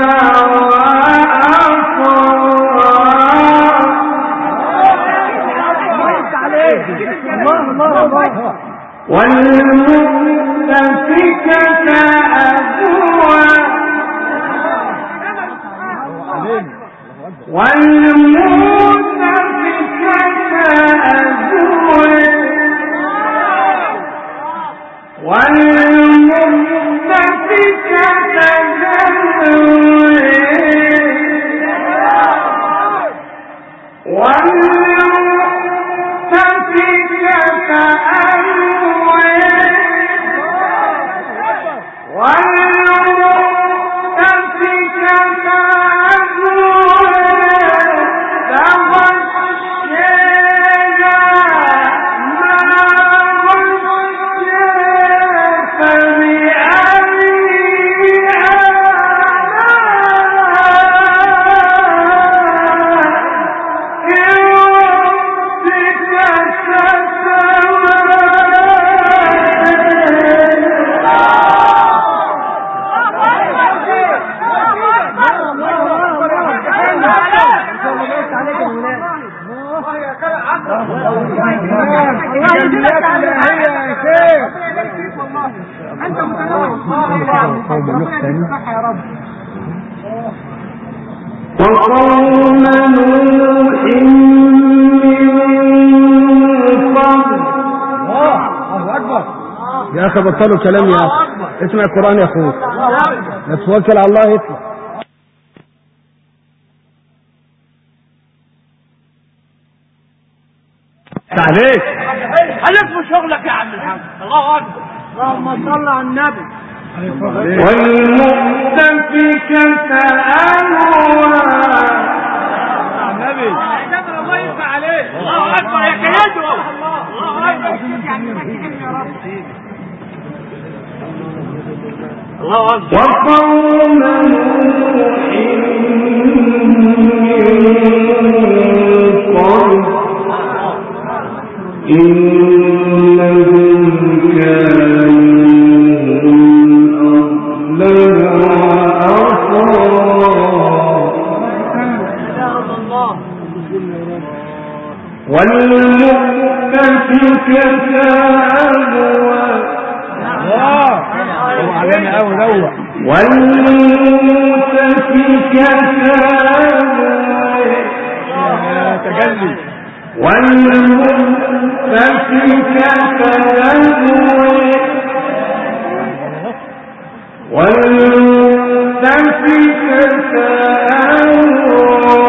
وأطغى والمؤتفكة أهوى والمؤتفكة أهوى والمؤتفكة أهوى الله يا كلام الله يجزيك يا شيخ والله انت متنوع يا رب. وقوم نوح من قبل. الله اكبر يا اخي بطلوا كلام يا اخي اسمع القران يا اخوك لا توكل على الله يطلع. عليك عليك من شغلك يا عم الحاج. الله اكبر اللهم صل على النبي. والمؤتفكة أهوى. النبي الله يفتح عليك. الله اكبر يا كيدو. الله اكبر يا رب. الله اكبر. وقوم نوح إنهم كانوا أظلم وأطغى. والمؤتفكة أهوى. علينا قوي دوت. والمؤتفكة أهوى. تجلي. والمؤتفكة أهوى. والمؤتفكة أهوى.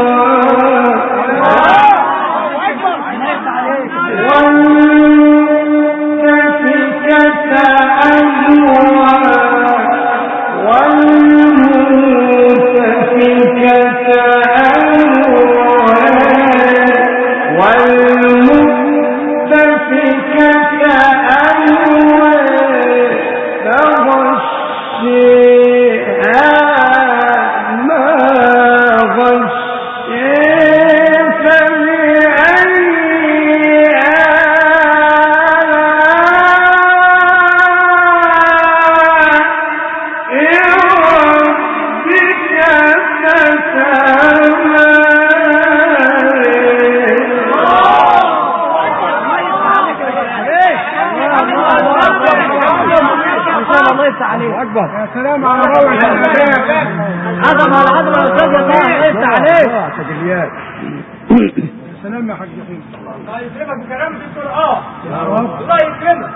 يا سلام على روعة عظمة على عظمة يا استاذ يا طه. ليس عليك تجليات. يا سلام يا حاج حين. الله يكرمك بكلام الدكتور. اه الله يكرمك.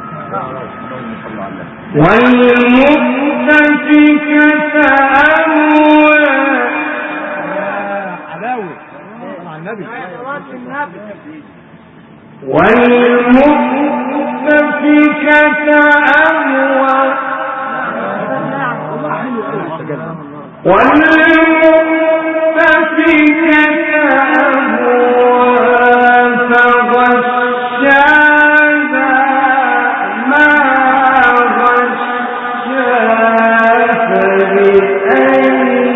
والمؤتفكة أهوى. علاوي مع النبي. والمؤتفكة أهوى. والمؤتفكة أهوى فغشاها ما غشا. فبأي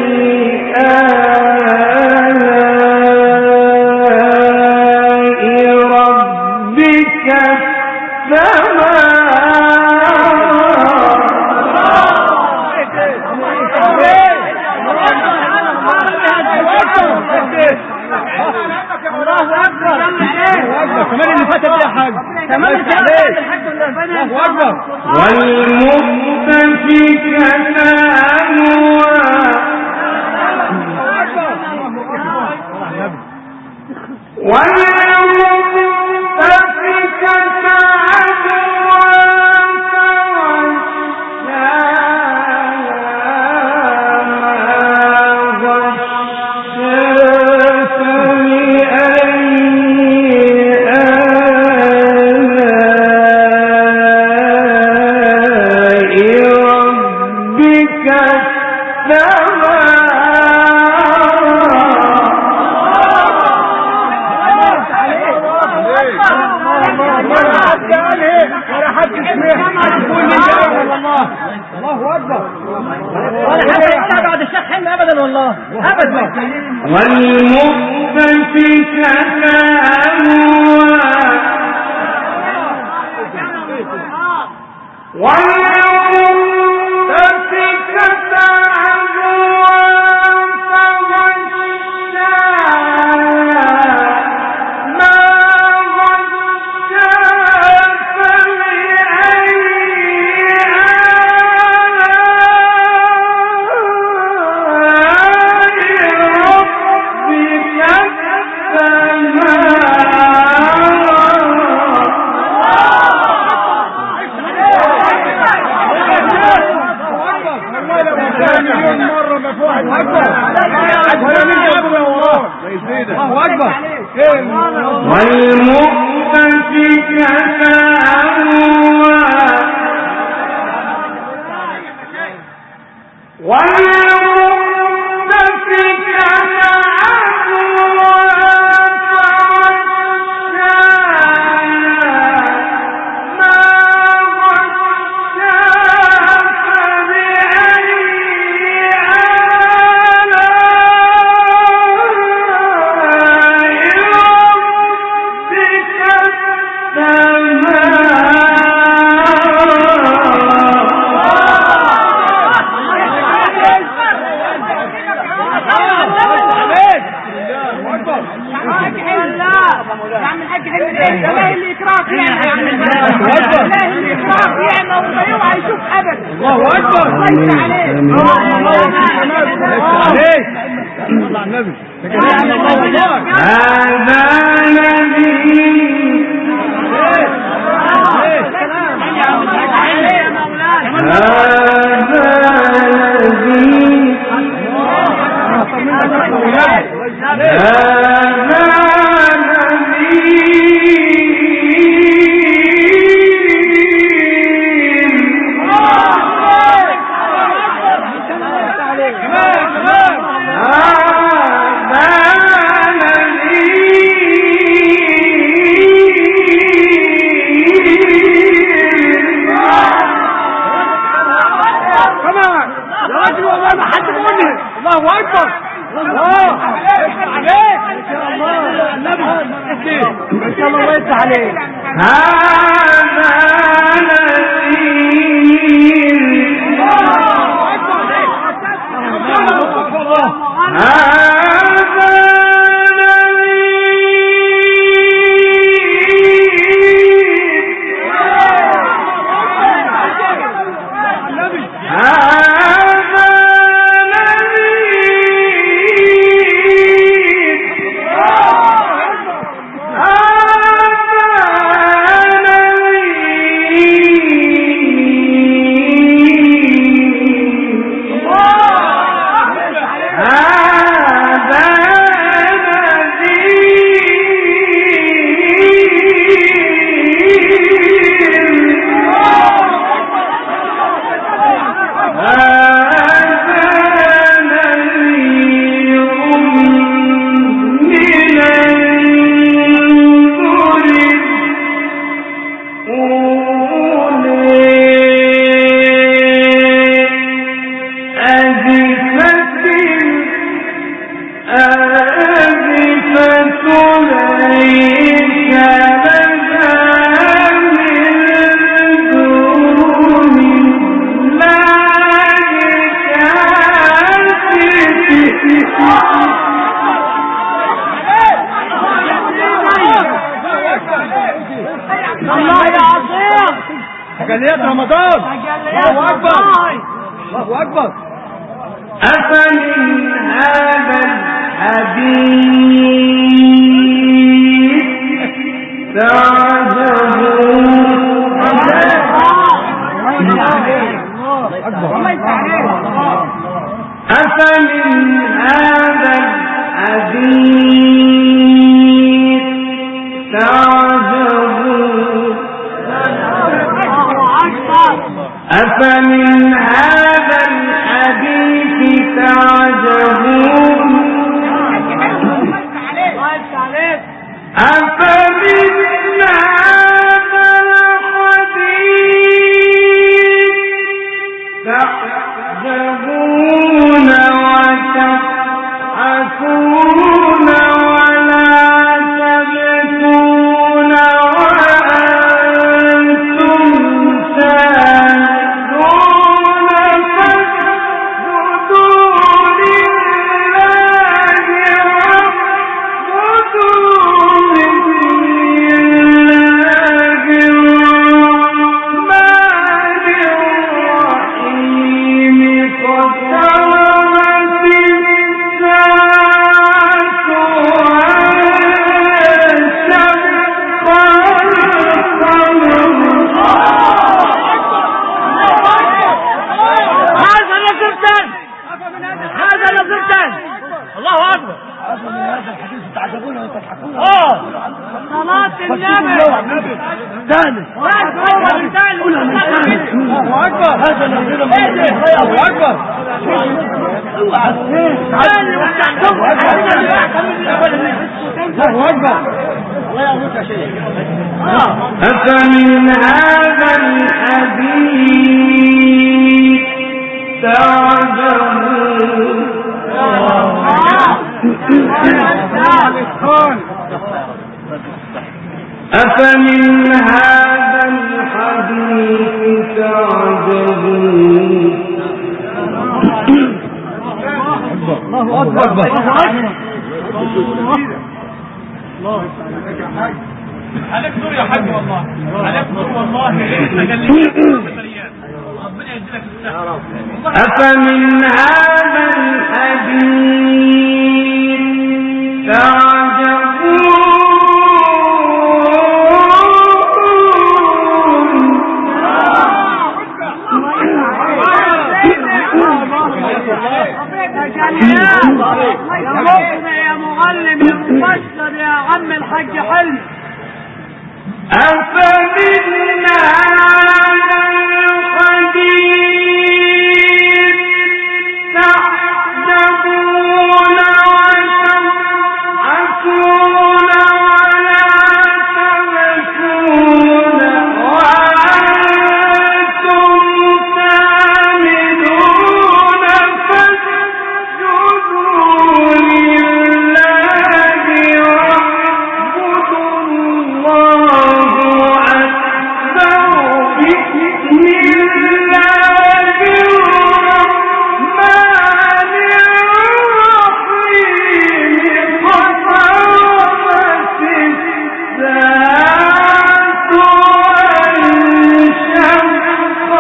آلاء ربك كمان اللي فاتت يا حاج. كمان الحاج الله اكبر. والمؤتفكة أهوى. والمؤتفكة أهوى الله اكبر. ولا حد يقولها بعد الشيخ حلمي ابدا والله ابدا. والمؤتفكة أهوى. والمؤتفكة أهوى فغشاها ما الله اكبر. والمؤتفكة أهوى والمؤتفكة أهوى تجليات رمضان. الله اكبر الله اكبر. أفمن هذا الحديث تعجبون أفمن هذا الحديث تعجبون أفمن هذا الحديث تعجبون اه صلاة النبي ثاني الله اكبر هذا نبينا الله اكبر اوعى الله اكبر الله يعوضك يا شيخ. أفمن هذا الحديث تعجبون أفمن هذا الحديث تعجبون الله أكبر الله عليك نور يا حاج والله عليك نور والله ربنا يجزيك الصحة. أفمن هذا الحديث تعجبون يا معلم يا مفسر يا عم الحاج حلمي. أفمن هذا الحديث تعجبون وتضحكون ولا تبكون وأنتم سامدون فاسجدوا لله واعبدوا الله أكبر بسم الله الرحمن الرحيم اقتربت الساعة وانشق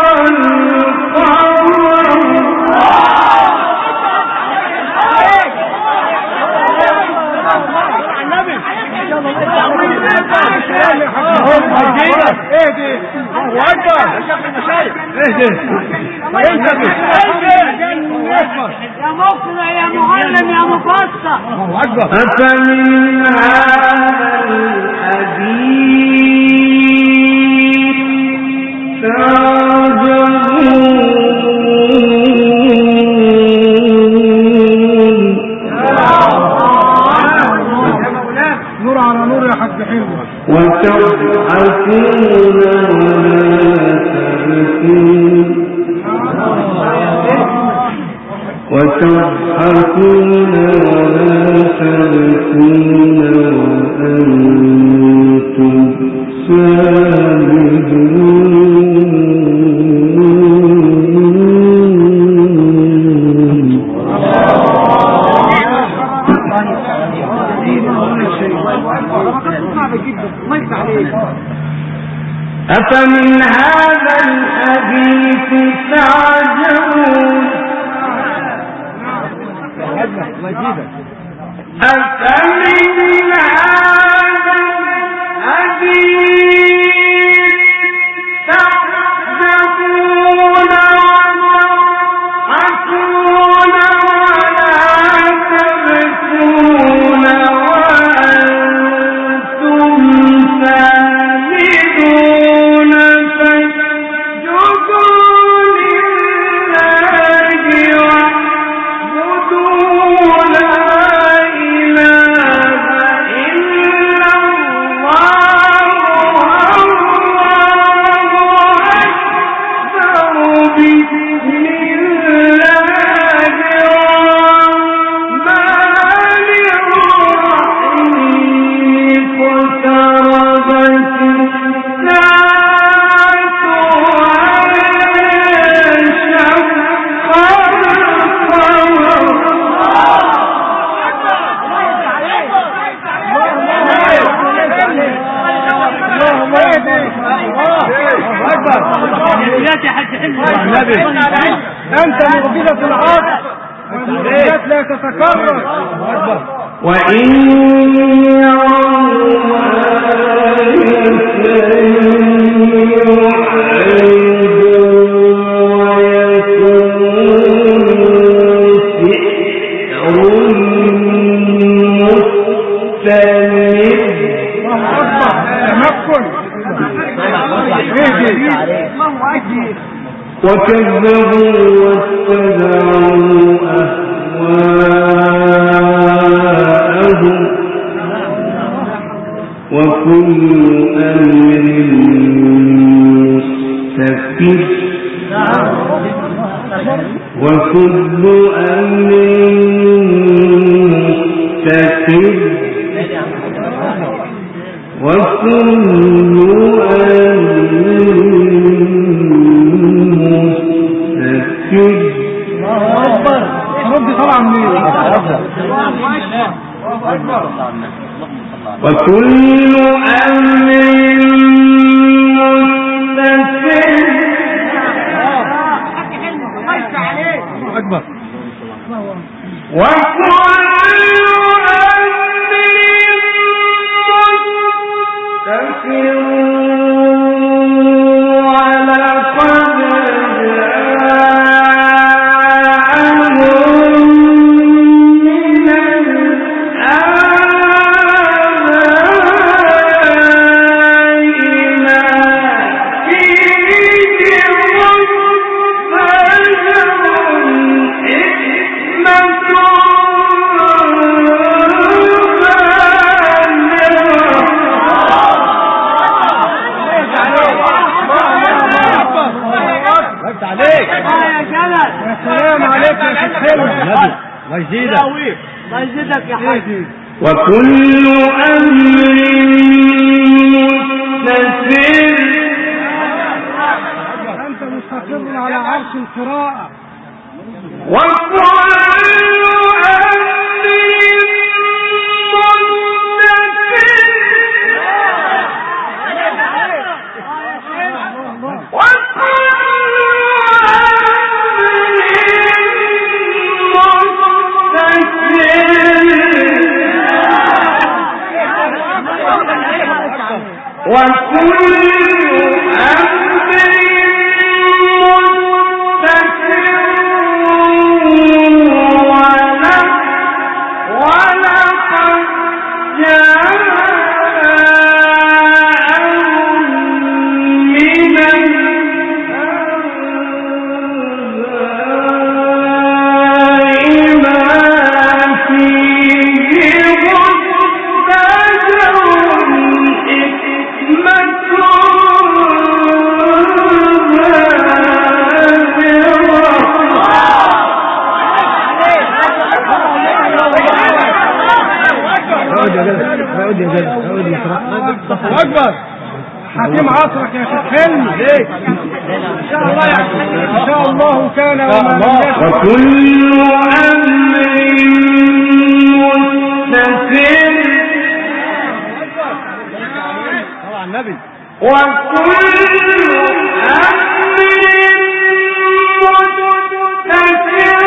يا مقنع يا معلم يا مفسر. أفمن هذا الحديث تعجبون نور على نور يا حاج حلمي. وتضحكون ولا تبكون وتضحكون ولا تبكون وأنتم أفمن هذا الحديث تعجبون أفمن هذا الحديث تعجبون وتضحكون ولا تبكون وأنتم سامدون فاسجدوا لله واعبدوا لا إله إلا الله والله أكبر بسم الله الرحمن الرحيم اقتربت الساعة وانشق أنت معجزة العصر والمعجزات لا تتكرر. وإن يروا آية تمكن وكذبوا واتبعوا أهواءهم وكل أمر مستقر وكل أمر مستقر وكل ربي طبعا منين وكل أمر مستقر أكبر وكل أمر مستقر وكل أمر مستقر أنت مستقر على عرش القراءة وكل أمر وكل أمر مستقر ولقد جاءهم من الأنباء ما فيه أكبر حكيم عصرك يا شيخ حلمي إن شاء الله إن شاء الله كان وما لم يكن وكل أمر مستقر طبعا النبي وكل أمر مستقر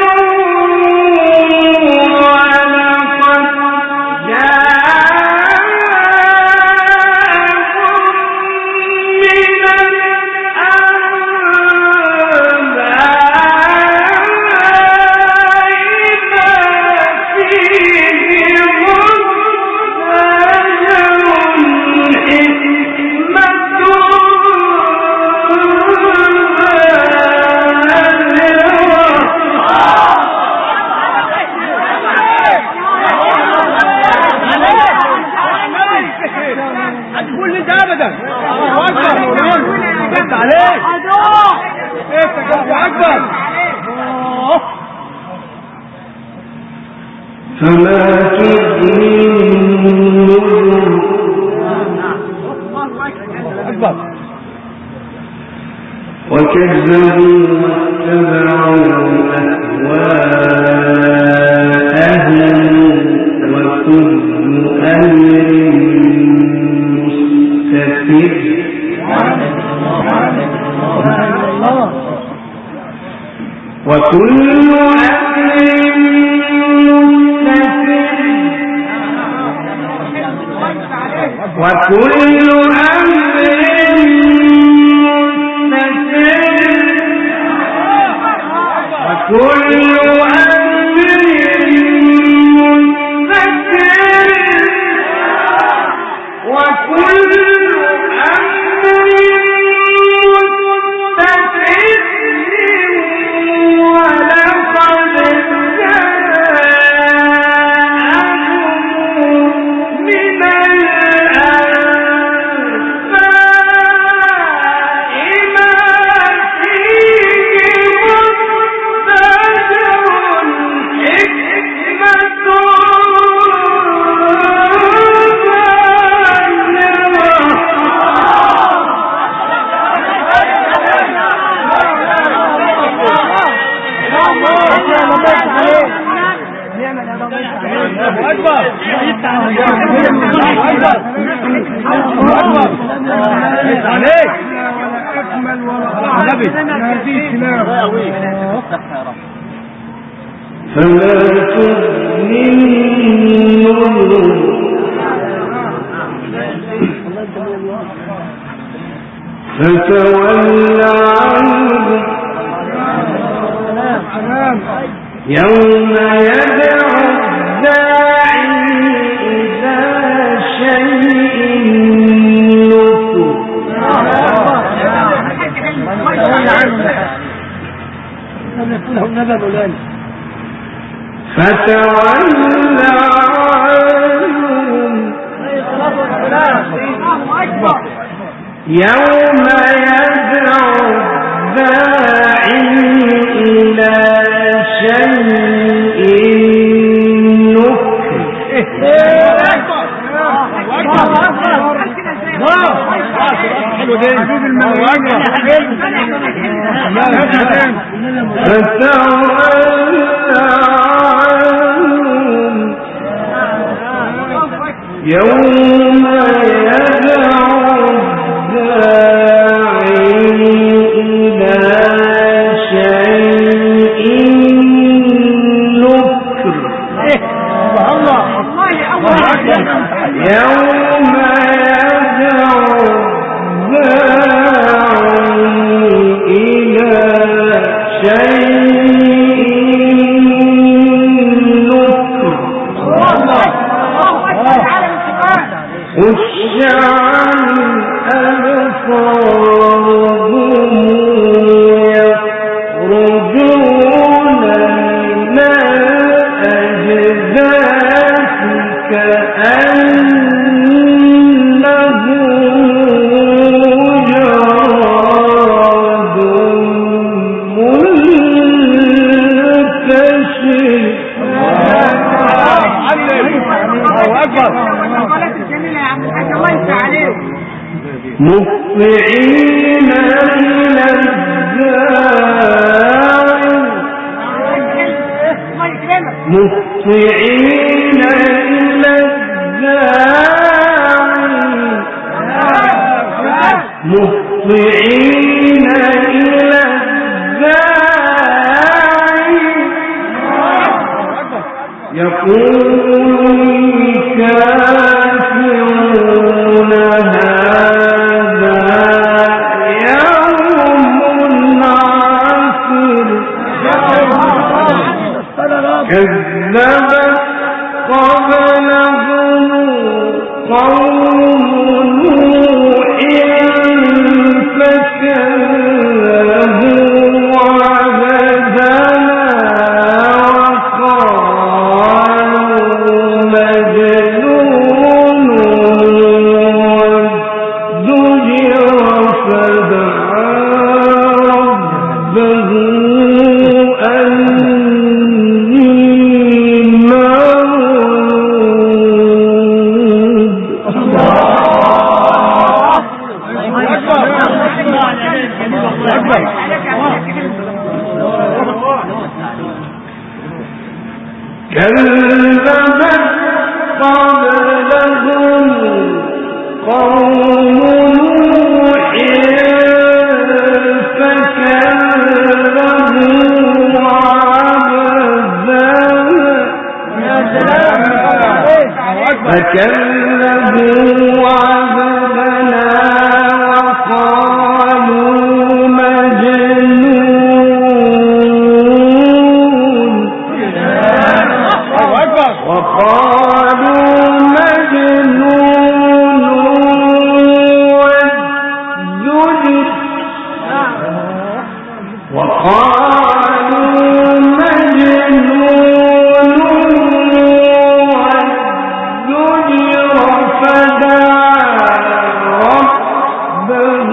فما تغني النذر وكذبوا واتبعوا أهواءهم وكل أمر مستقر وكل أمر وكل أمر مستقر وكل أمر مستقر عليك ولا اكمل ولا اعظم هذه تلاوه. فلا تؤمنوا فتول عنهم يوم يدعو الداعي إلى شيء نكر. فتول عنهم يوم يدعو الداعي إلى شيء يوم يدعو الداعي إلى شيء نكر. يوم يدعو الداعي إلى شيء نكر. خش عن أبصارهم يخرجون من الأجداث كأنهم جراد منتشر. مطلعين إلى الداعي مطلعين إلى الداعي مطلعين إلى الداعي يقول الكافرون كذبت قبلهم قوم نوح فكذبوا عبدنا وقالوا مجنون وازدجر فدعا ربه كذبت قبلهم قوم نوح فكذبوا عبدنا وقالوا مجنون وقالوا مجنون وازدجر وقالوا مجنون وازدجر فدعا ربه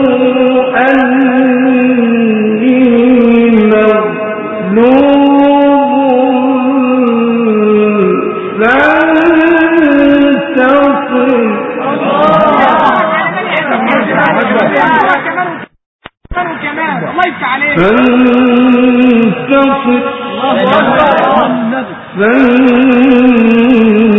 أني مغلوب فانتصر فانتصر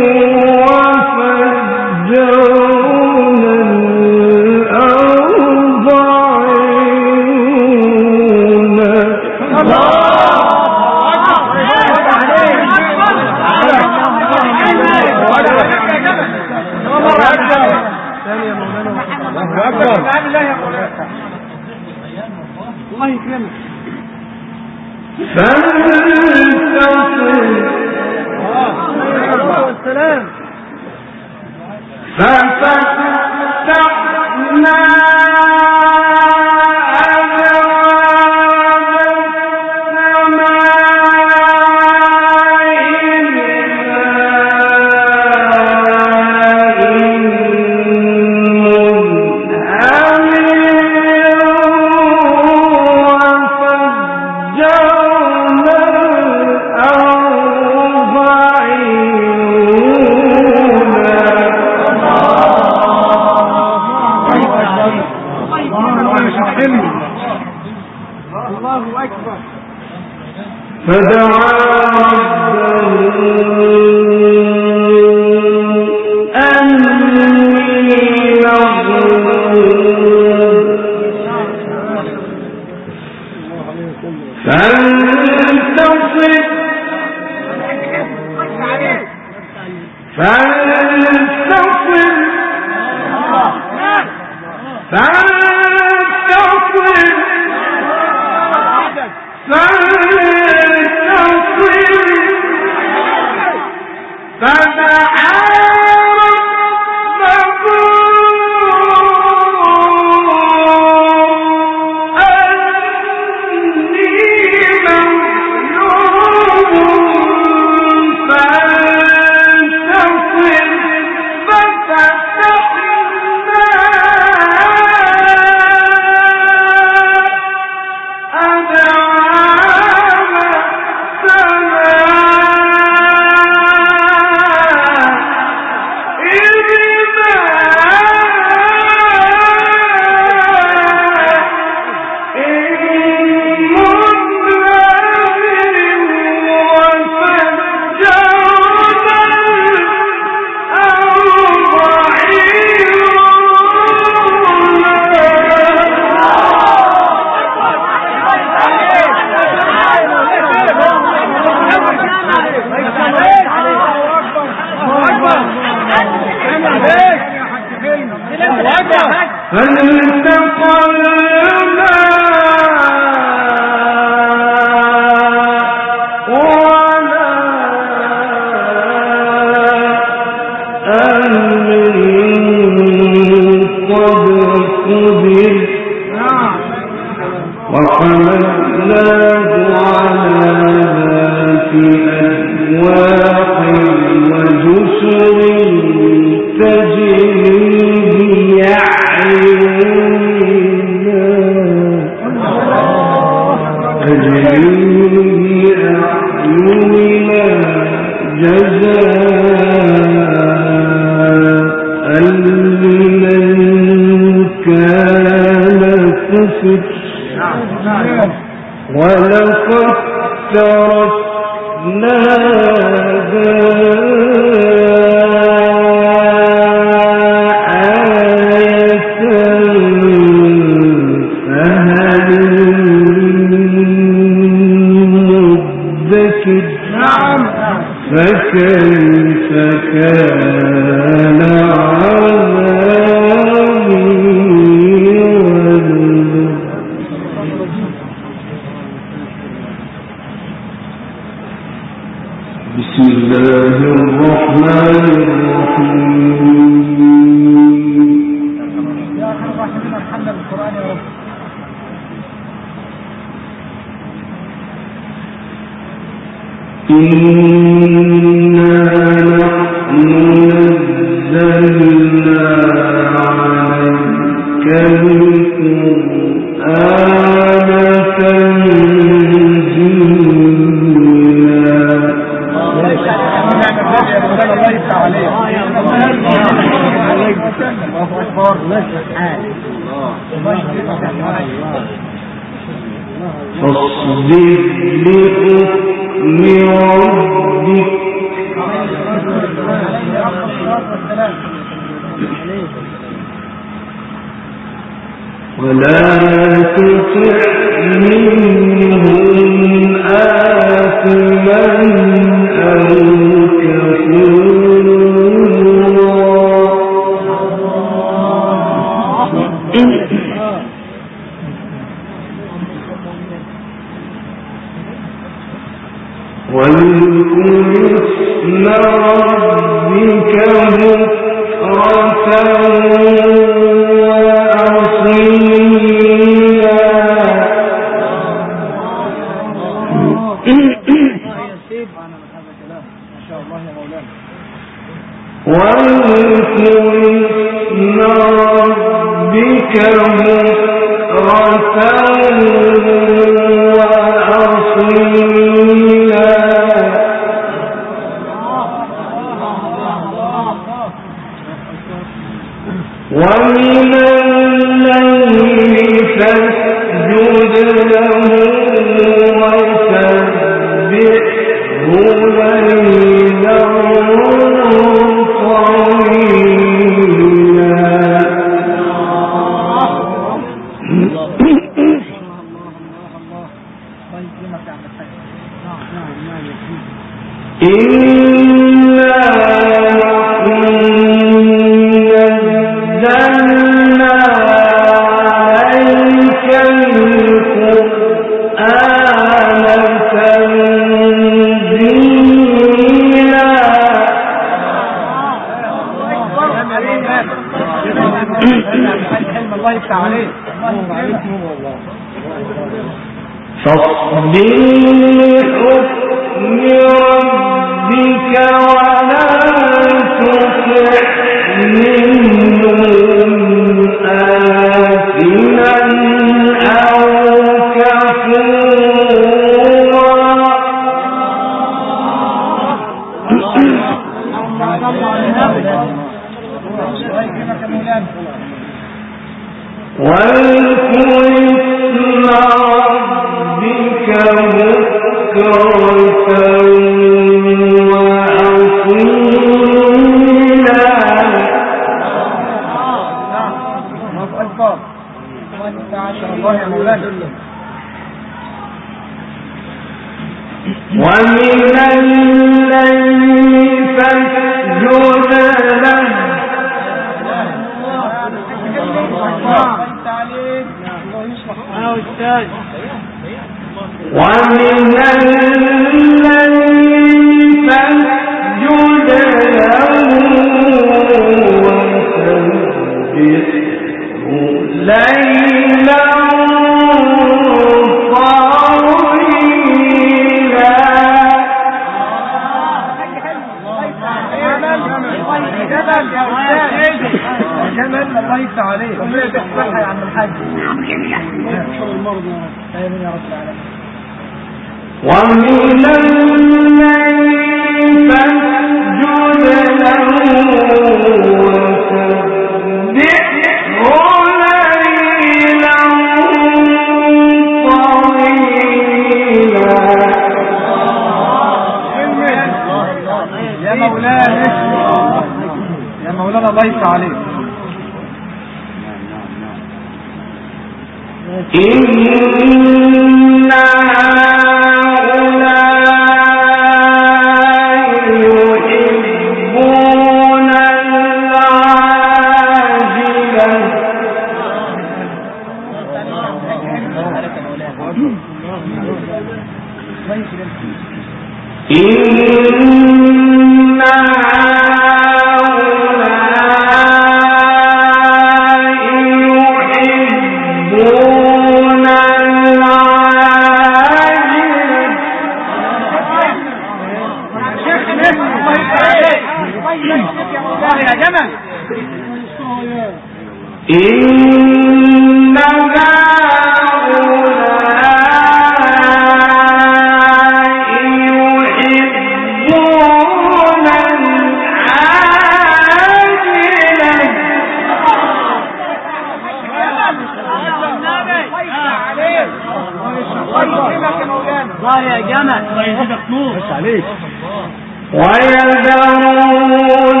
ويذرون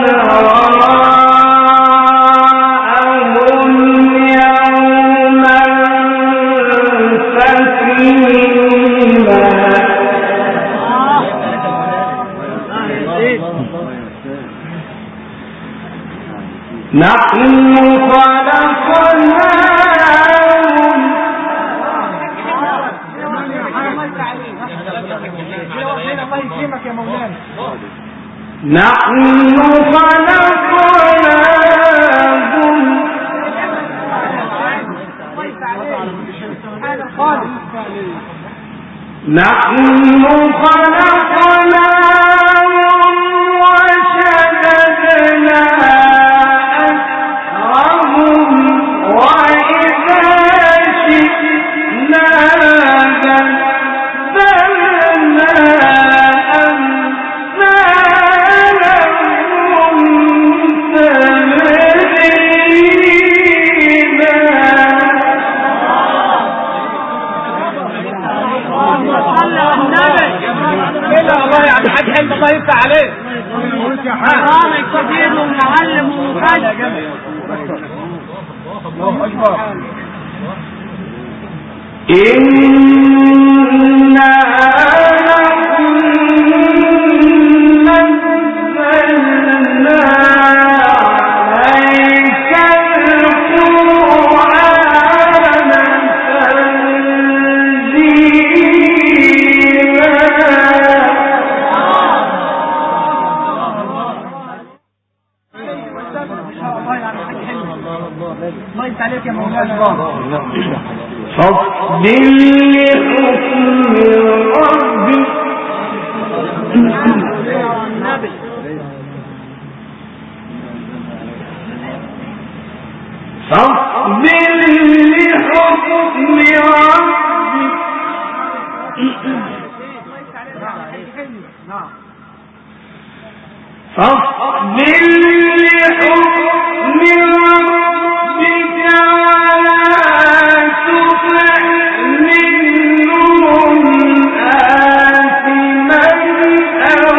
وراءهم يوما ثقيلا نحن خلقناهم نحن خلقناهم نحن خلقناهم وشددنا أسرهم وإذا شئنا بدلنا الله يفتح عليه حرام كبير ومعلم ومفاجئ الله اكبر إنا نزلنا عليك القرآن عليك يا مولانا فاصبر لحكم ربك فاصبر لحكم ربك فاصبر لحكم ربك ولا تطع منهم آثما أو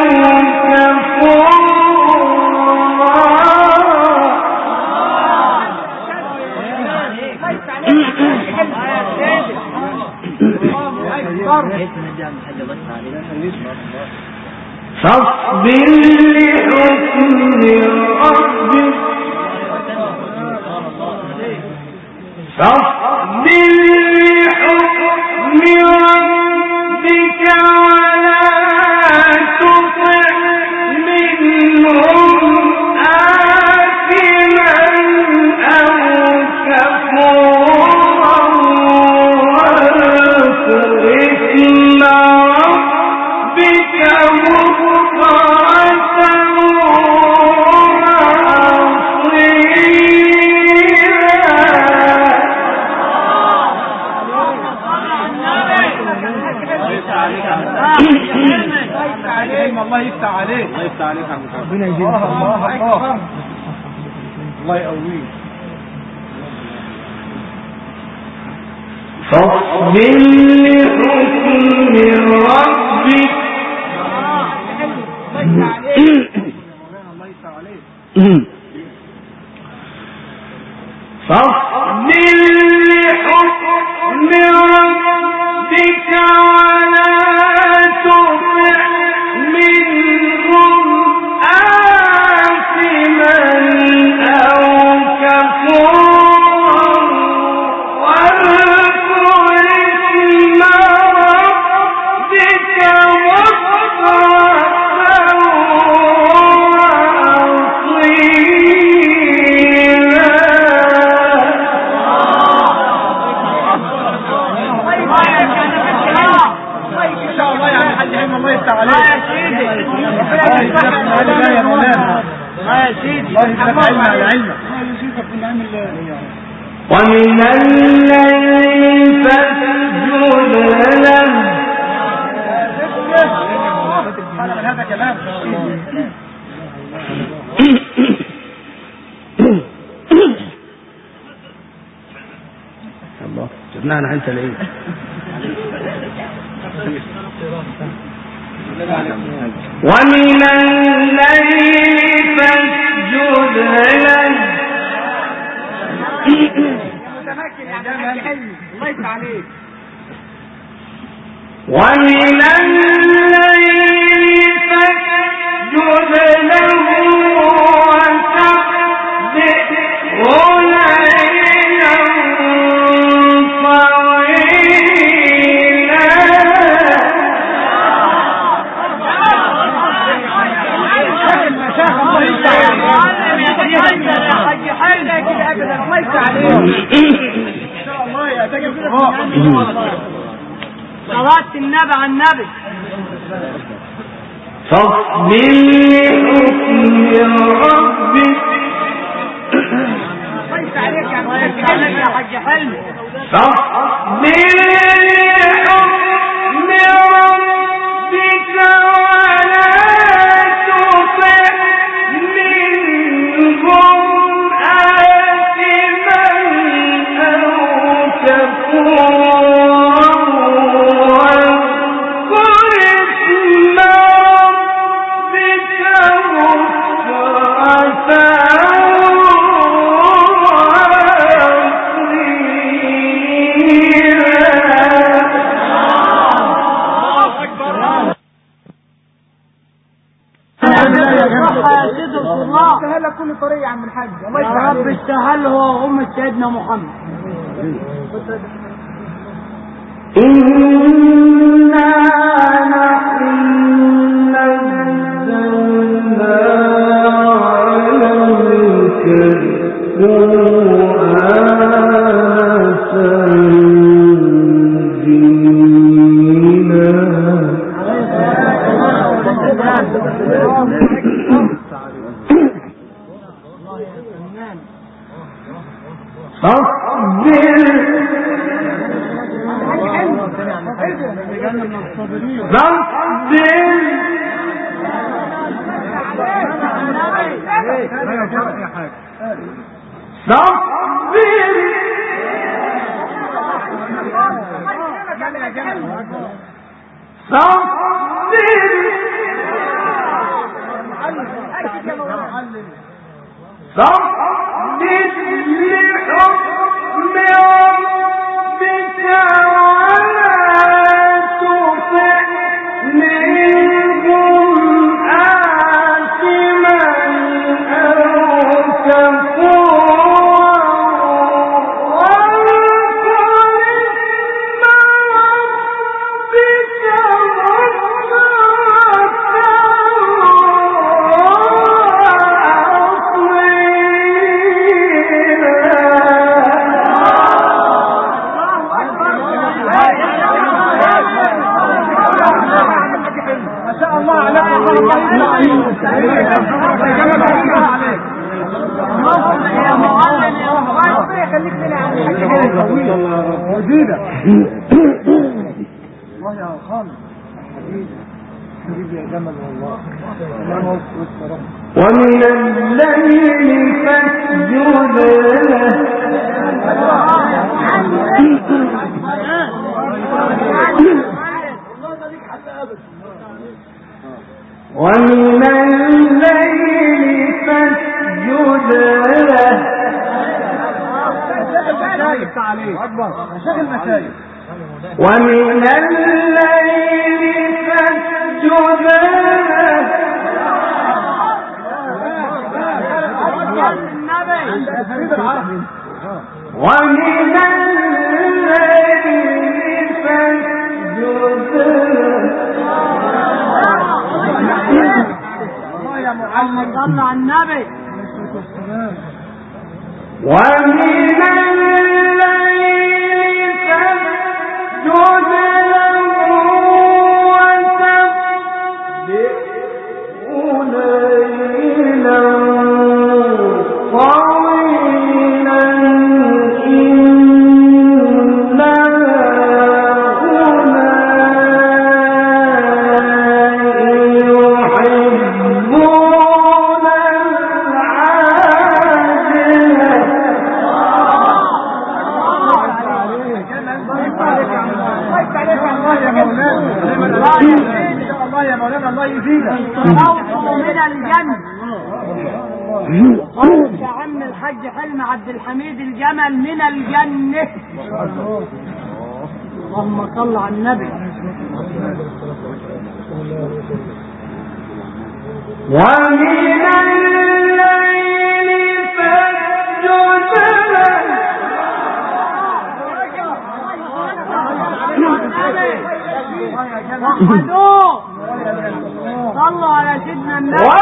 فاصبر لحكم ربك فاصبر لحكم ربك ولا تطع منهم آثما أو كفورا واذكر اسم ربك بكرة الله يفتح عليك الله يفتح عليك يا عم ربنا يجزيك الله اكبر الله يقويك فاصبر لحكم ربك فاصبر لحكم ربك ولا تطع منهم آثما أو كفورا واذكر اسم ربك الله يفتح عليك يا سيدي الله يا مولانا يا سيدي الله يفتح عليك يا علمك الله يجزيك من علم الله ومن الليل فاسجد له هذا كلام الله جبناها نحن تلاقيه ومن الليل فاسجد له الله يفتح عليك ومن الليل فاسجد له وسبحه ليلا طويلا صلاة النبي على النبي فاصبر لحكم ربك الله يفتح عليك يا حاج حلمي فاصبر لحكم ربك ولا تطع منهم آثما أو كفورا استهل كل طريق يا عم الحاج الله يفتح عليك. رب استهل هو أم سيدنا محمد. إنا نحن نزلنا عليك القرآن تنزيلا فاصبر ومن الليل فاسجد له ومن الليل فاسجد له ومن الليل فاسجد له ومن الليل فاسجد يا محمد صل على النبي ومن الليل فاسجد له وسبحه ليلا طويلا ان شاء الله يا مولانا الله يزيدك. خوفه من الجنة. خوف يا عم الحاج حلمي عبد الحميد الجمل من الجنة. اللهم صل على النبي. ومن الليل فاسجد له وحدوه صلوا على سيدنا النبي. ومن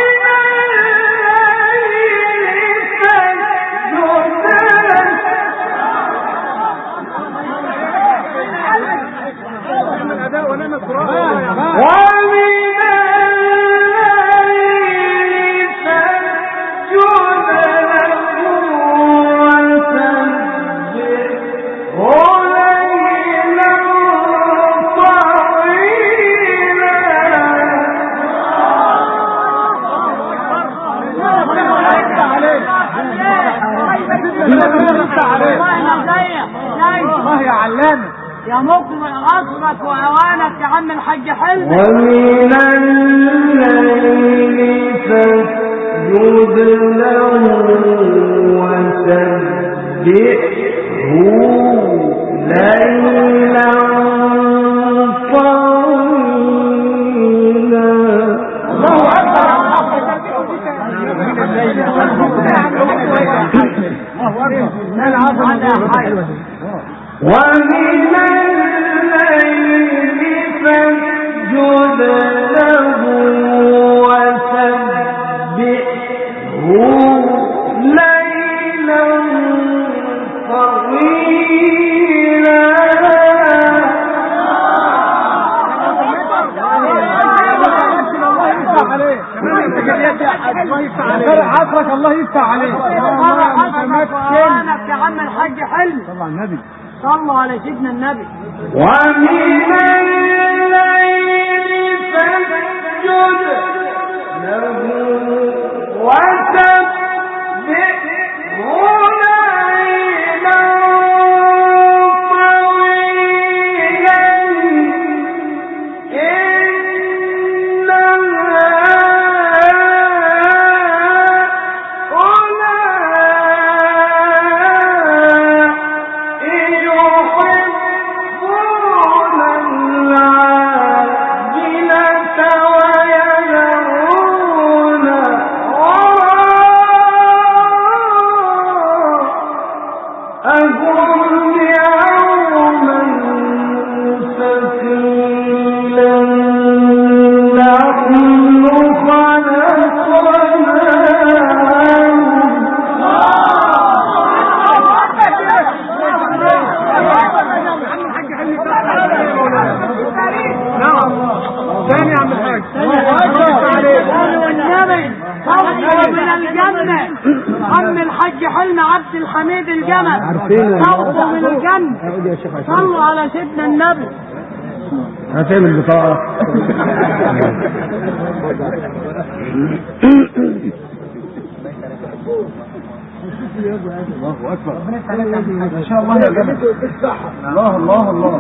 الليل فاسجد له ومن الله يا علامة يا مقبل عصرك وأوانك يا عم الحاج حلمي. ومن الليل فاسجد له وسبحه ليلا طويلا. الله أكبر. ومن الليل فاسجد له وسبحه ليلا طويلا. عصرك الله يفتح عليك. وأوانك يا عم الحاج حلمي. طبعا النبي صلوا على سيدنا النبي. ومن الليل فاسجد له وسبحه ليلا طويلا. إن عم الحاج حلمي عبد الحميد الجمل صوته من الجنة. صلوا على سيدنا النبي. هاتين البطاقة. الله اكبر. ما شاء الله يا جماعه. الله الله الله.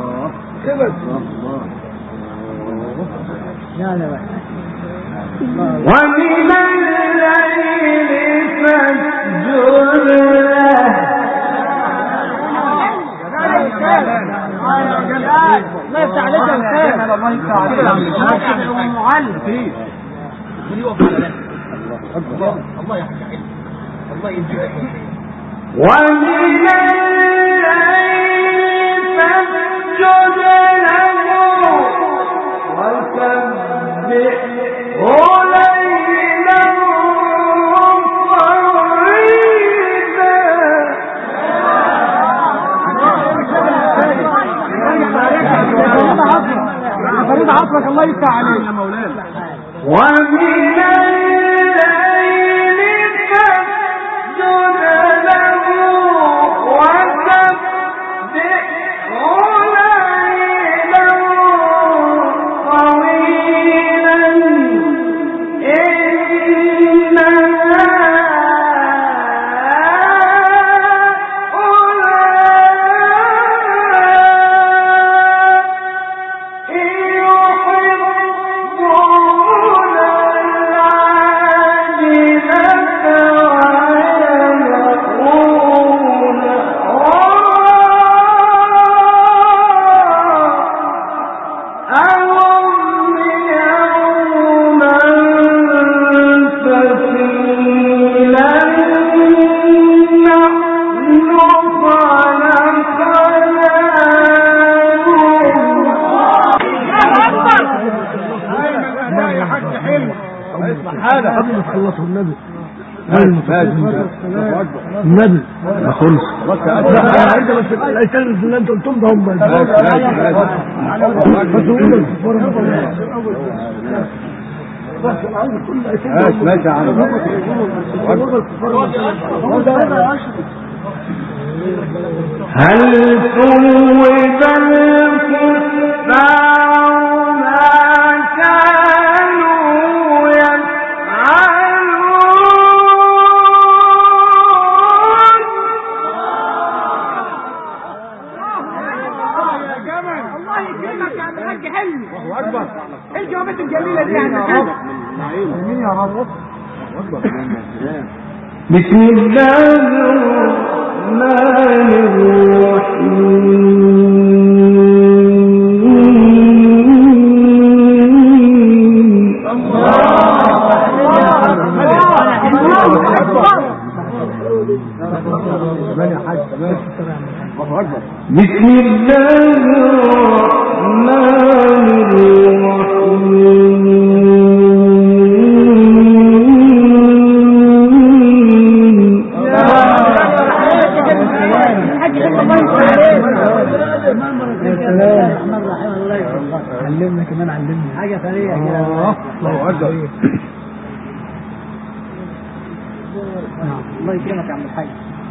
ومن الليل فاسجد له. الله يفتح عليك يا خير. الله يفتح عليك يا معلم. الله يا حاج حلمي الله ينجيك. ومن الليل فاسجد له وسبحه ليلا طويلا. فريد عصرك الله يفتح عليك يا مولانا. ومن الليل فاسجد له وسبحه ليلا طويلا. إن هؤلاء خلص النبي النبي ما خلص انت بس الايتين اللي انت قلتهم ده هم ماشي يا عم هل ثوب الكفار ما كانوا يفعلون يا جمل الله يكرمك يا عم الحاج حلمي الله اكبر ايه الجوابات الجميله دي يا عم الحاج امين يا رب بسم الله الرحمن الرحيم بسم الله الرحمن الرحيم علمنا كمان علمنا حاجة ثانية كده. الله أكبر. الله يكرمك يا عم الحاج.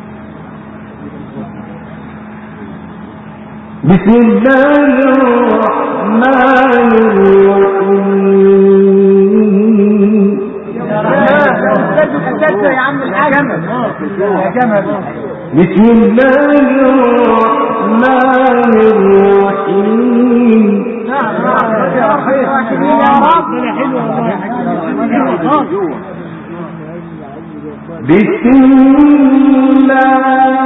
بسم الله الرحمن الرحيم. يا عم الحاج يا جمل. بسم الله الرحمن الرحيم. يا رب بسم الله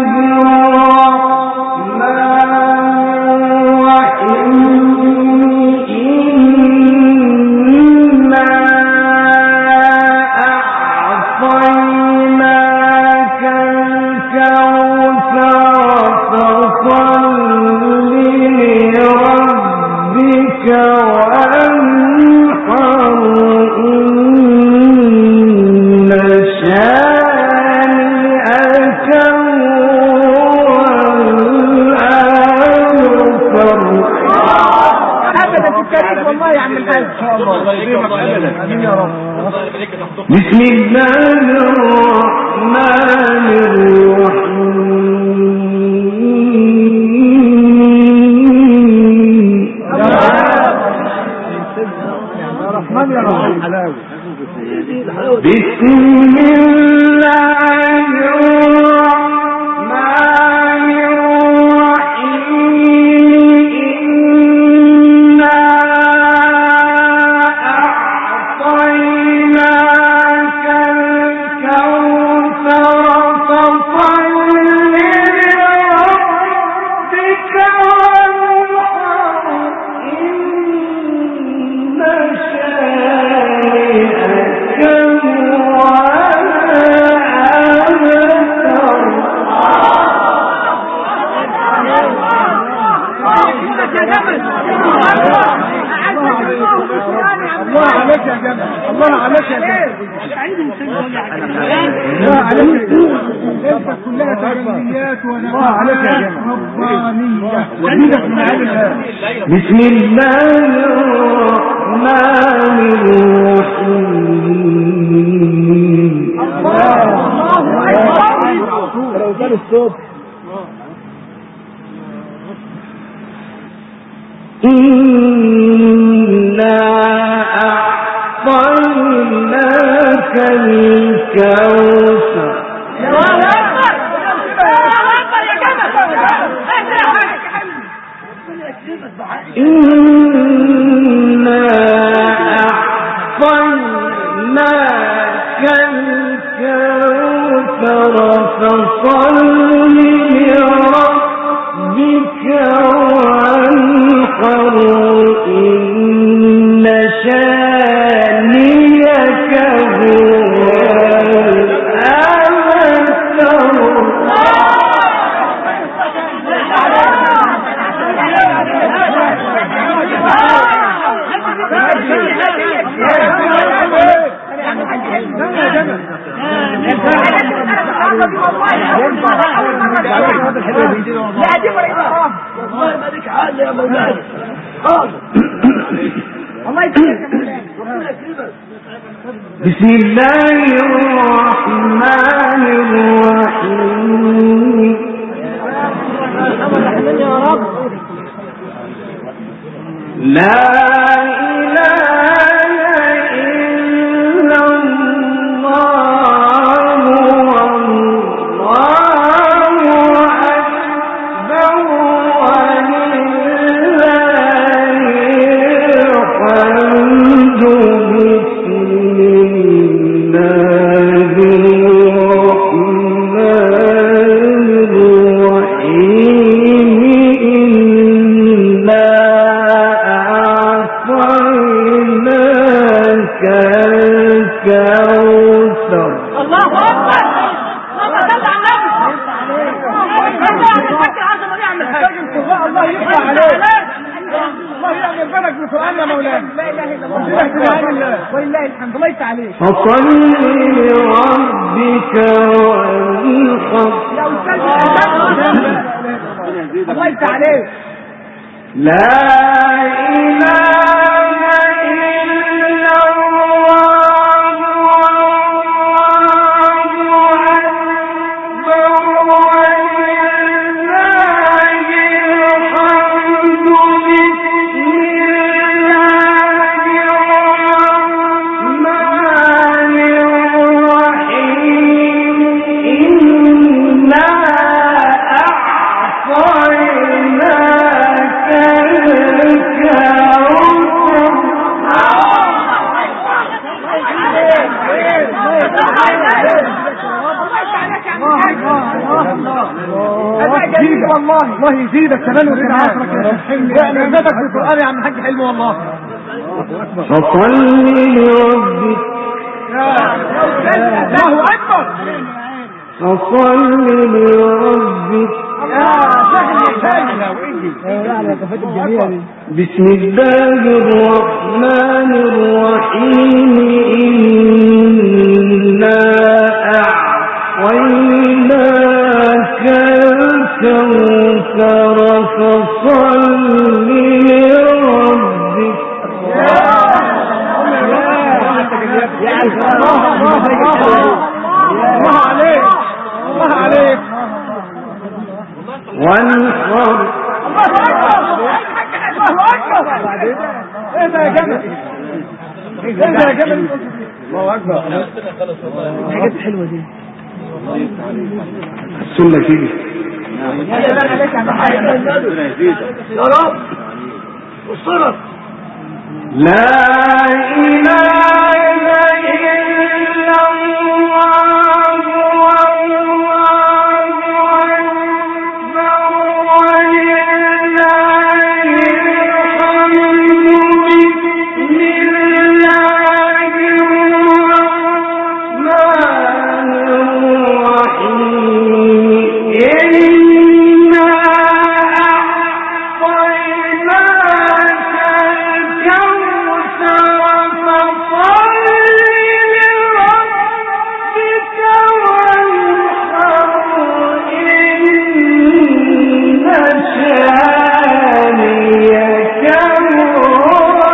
بسم الله الرحمن الرحيم. بسم الله الرحمن الرحيم. أعطيناك الكوثر فصل لربك وانحر إن شانئك هو الله عليك يا جمال الله عليك يا جمال الله عليك انت كلها تجليات ونفعات ربانية ودينك من علمها. بسم الله الرحمن الرحيم. لو كان الصوت إنا أعطيناك الكوثر. إنا أعطيناك الكوثر فصل لربك وانحر إن شانئك هو الأبتر. لا دي ولا والله ما لك حل يا مولانا حاضر الله يسلمك يا مولانا ربنا يكرمك. بسم الله الرحمن الرحيم. يا رب لا إله إلا الله والله أكبر ولله الحمد. فصل لربك وانحر. الله يفتح عليك. لا إله إلا الله والله أكبر ولله الحمد. والله الله يزيدك كمان وكمان يعني زادك في القرآن يا عم الحاج حلمي والله. فصل لربك. الله أكبر. فصل لربك. بسم الله الرحمن الرحيم. إنا أعطيناك الكوثر فصل لربك. الله عليك الله عليك. وانحر. الله أكبر الله أكبر. ايه ده يا جمل ايه ده يا جمل. الله أكبر. الحاجات الحلوة دي السنة كده. يا رب والصرف. لا إله إلا الله والله أكبر ولله الحمد. بسم الله الرحمن الرحيم. إنا أعطيناك الكوثر فصل لربك وانحر. إن شانئك هو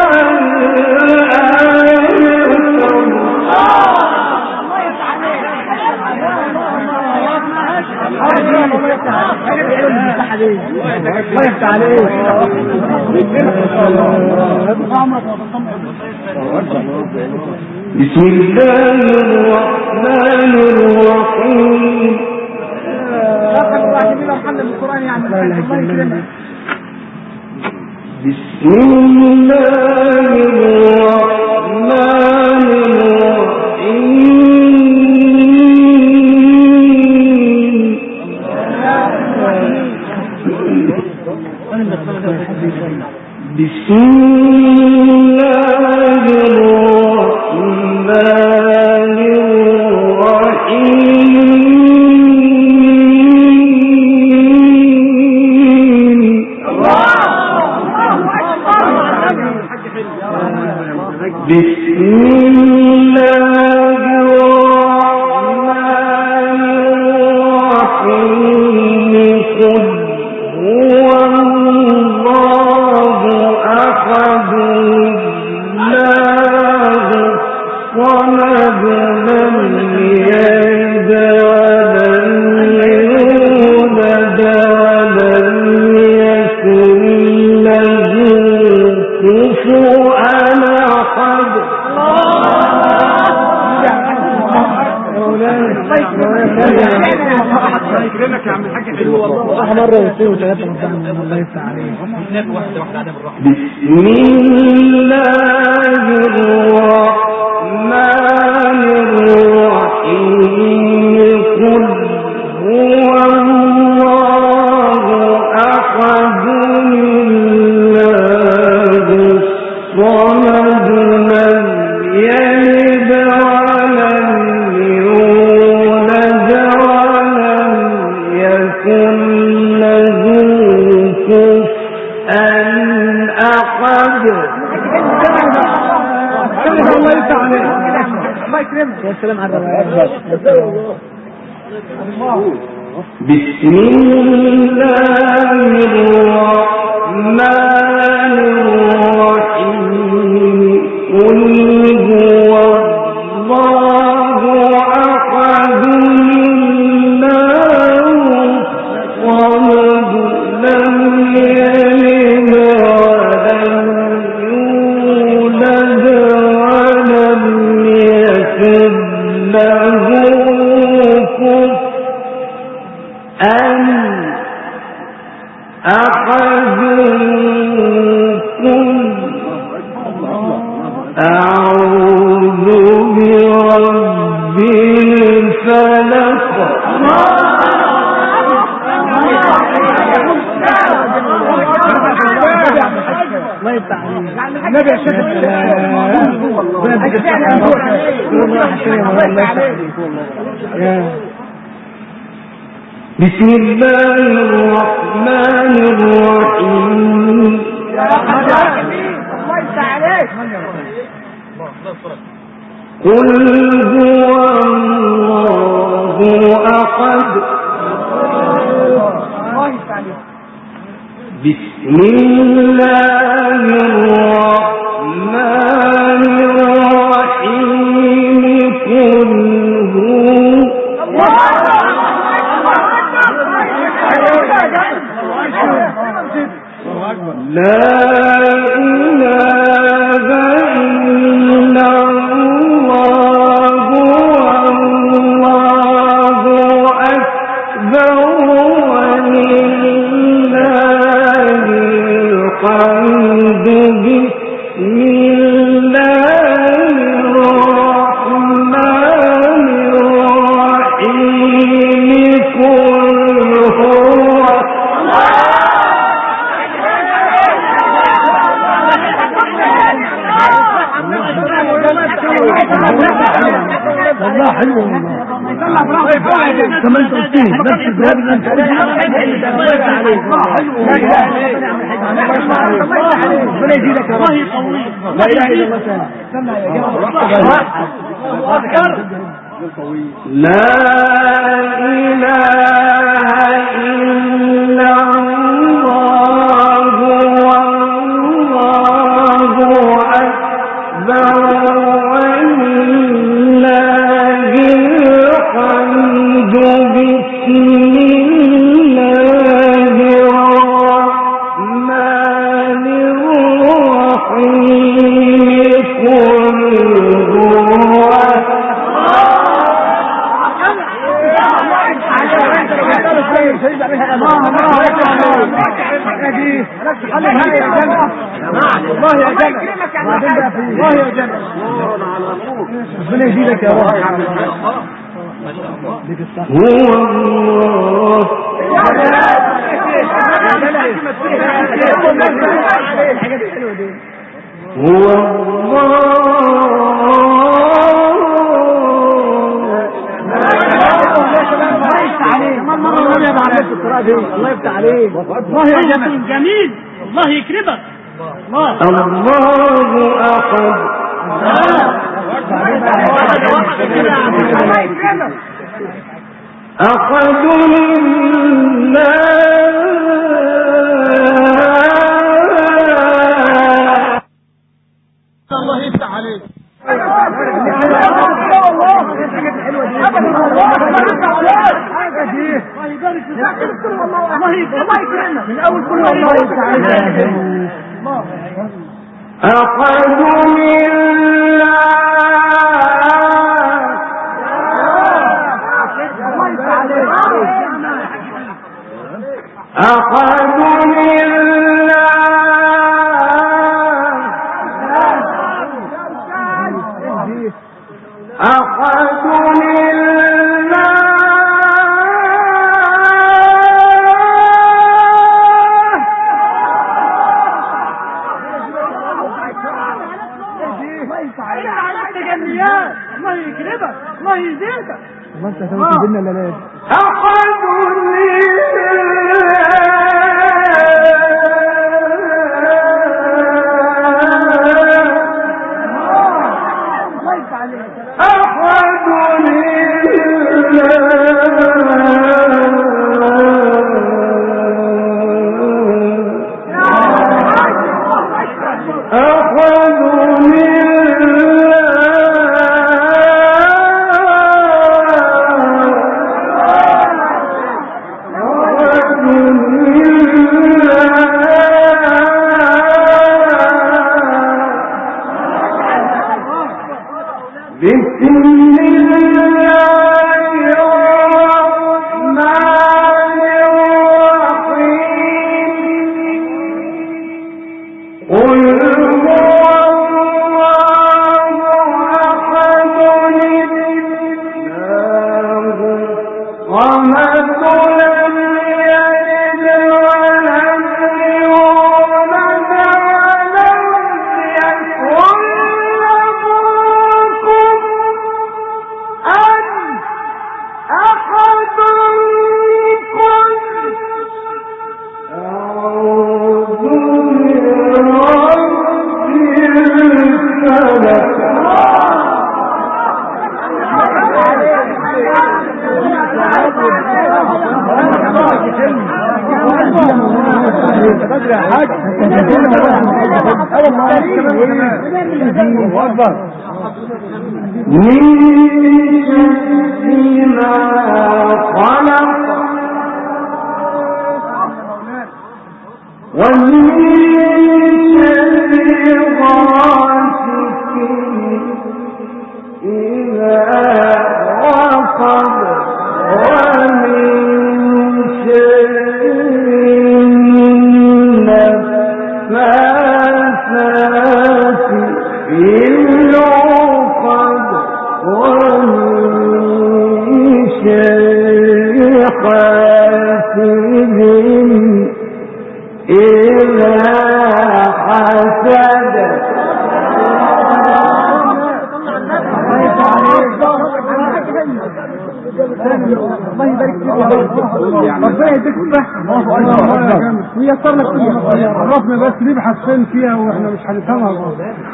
الله يفتح عليك. بسم الله الرحمن الرحيم. بسم الله الرحمن الرحيم. بسم الله الرحمن الرحيم. بسم الله الرحمن الرحيم. بالراحه مره واثنين وثلاثه ربنا الله يفتح عليك. واحده واحده على بالراحه. بسم الله الرحمن الرحيم قل هو الله أحد الله الصمد لم يلد ولم يولد ولم يكن له كفوا أحد. الله يفتح عليك. الله يكرمك. يا سلام على الروايات. بسم الله الرحمن الرحيم قل هو الله أحد الله الصمد لم يلد ولم يولد ولم يكن له كفوا أحد. أعوذ برب الفلق. الله يفتح عليك. النبي يا شيخ بسم الله الرحمن الرحيم قل هو الله أحد بسم الله الرحمن الرحيم قل لا إله إلا الله والله أكبر ولله الحمد. بسم الله الرحمن الرحيم قل هو والله حلو والله. كمان تقصيه نفس الجواب اللي انت قلته. الله يفتح عليك. حلو. ربنا يزيدك يا رب. لا اله الا الله تعالى. لا إله إلا الله والله أكبر ولله الحمد. بسم الله الرحمن الرحيم قل هو الله يا جنة الله يا جنة ربنا يزيدك يا رب. هو الله هو الله يفتح عليك. الله يا جنة جميل. الله يكرمك. الله الله أحد أحد الله يفتح عليك. الله يكرمنا من اول كل الله يفتح عليك. أحد عرفنا بس نبحث فين فيها واحنا مش هنفهمها.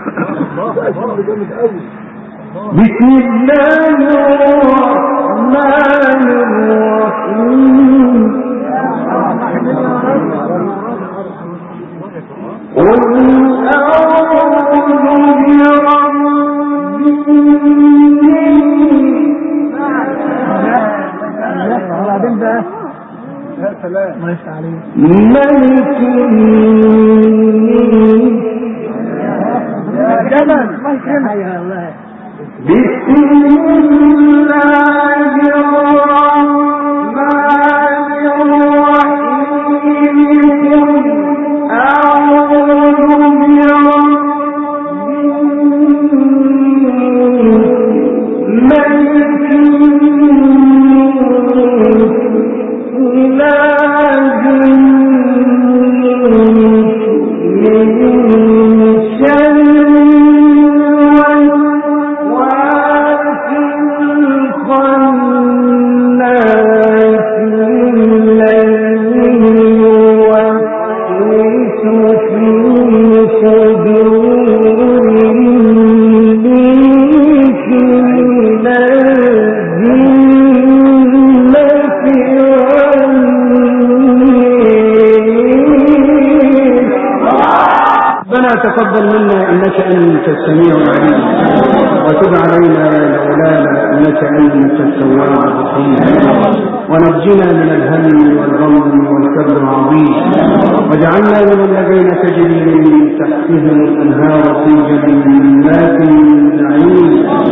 بسم الله الرحمن الرحيم. قل أعوذ برب ملك بسم الله الرحمن الرحيم. أعوذ تقبل منا إنك أنت السميع العليم، وتب علينا يا مولانا إنك أنت التواب الرحيم، ونجنا من الهم والغم والكرب العظيم، واجعلنا من الذين تجري من تحتهم الأنهار في جنات النعيم.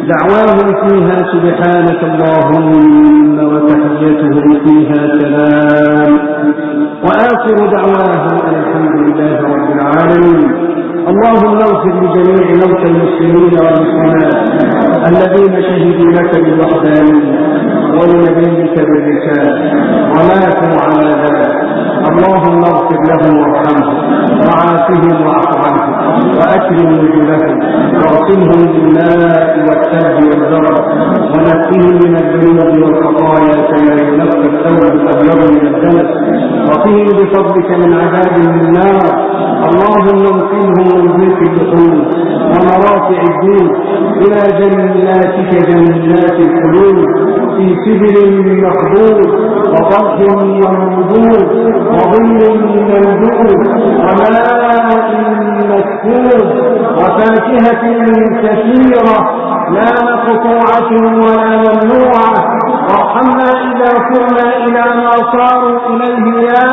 دعواهم فيها سبحانك اللهم وتحيتهم فيها سلام وآخر دعواهم أن الحمد لله رب العالمين. اللهم اغفر لجميع موتى المسلمين والمسلمات الذين شهدوا لك بالوحدانية ولنبيك بالرسالة وماتوا على ذلك. اللهم اغفر لهم وارحمهم وعافهم واعف عنهم واكرم نزلهم واغسلهم بالماء والثلج والبرد ونقهم من الذنوب والخطايا كما ينقى الثوب الابيض من الدنس وقهم بفضلك من عذاب النار. اللهم انقذهم من ضيق الدخول ومرافع الدين الى جناتك جنات الخلود في سدر مخضود وطلح منضود وظل ممدود وماء مسكوب وفاكهة كثيرة لا مقطوعة ولا ممنوعة. وارحمنا إذا كنا إلى ما صاروا إليه يا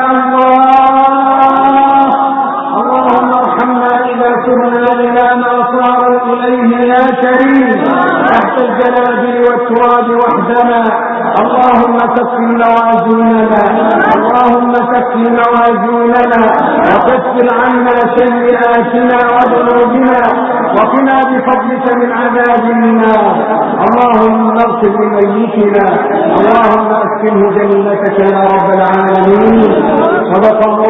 الله. اللهم ارحمنا إذا كنا إلى ما صاروا إليه يا كريم تحت الجنابل والتراب وحدنا. اللهم كفر موازيننا اللهم كفر موازيننا وكفر عنا سيئاتنا وذنوبنا وقنا بفضلك من عذاب النار. اللهم اغفر لميتنا اللهم اسكنه جنتك يا رب العالمين. صدق الله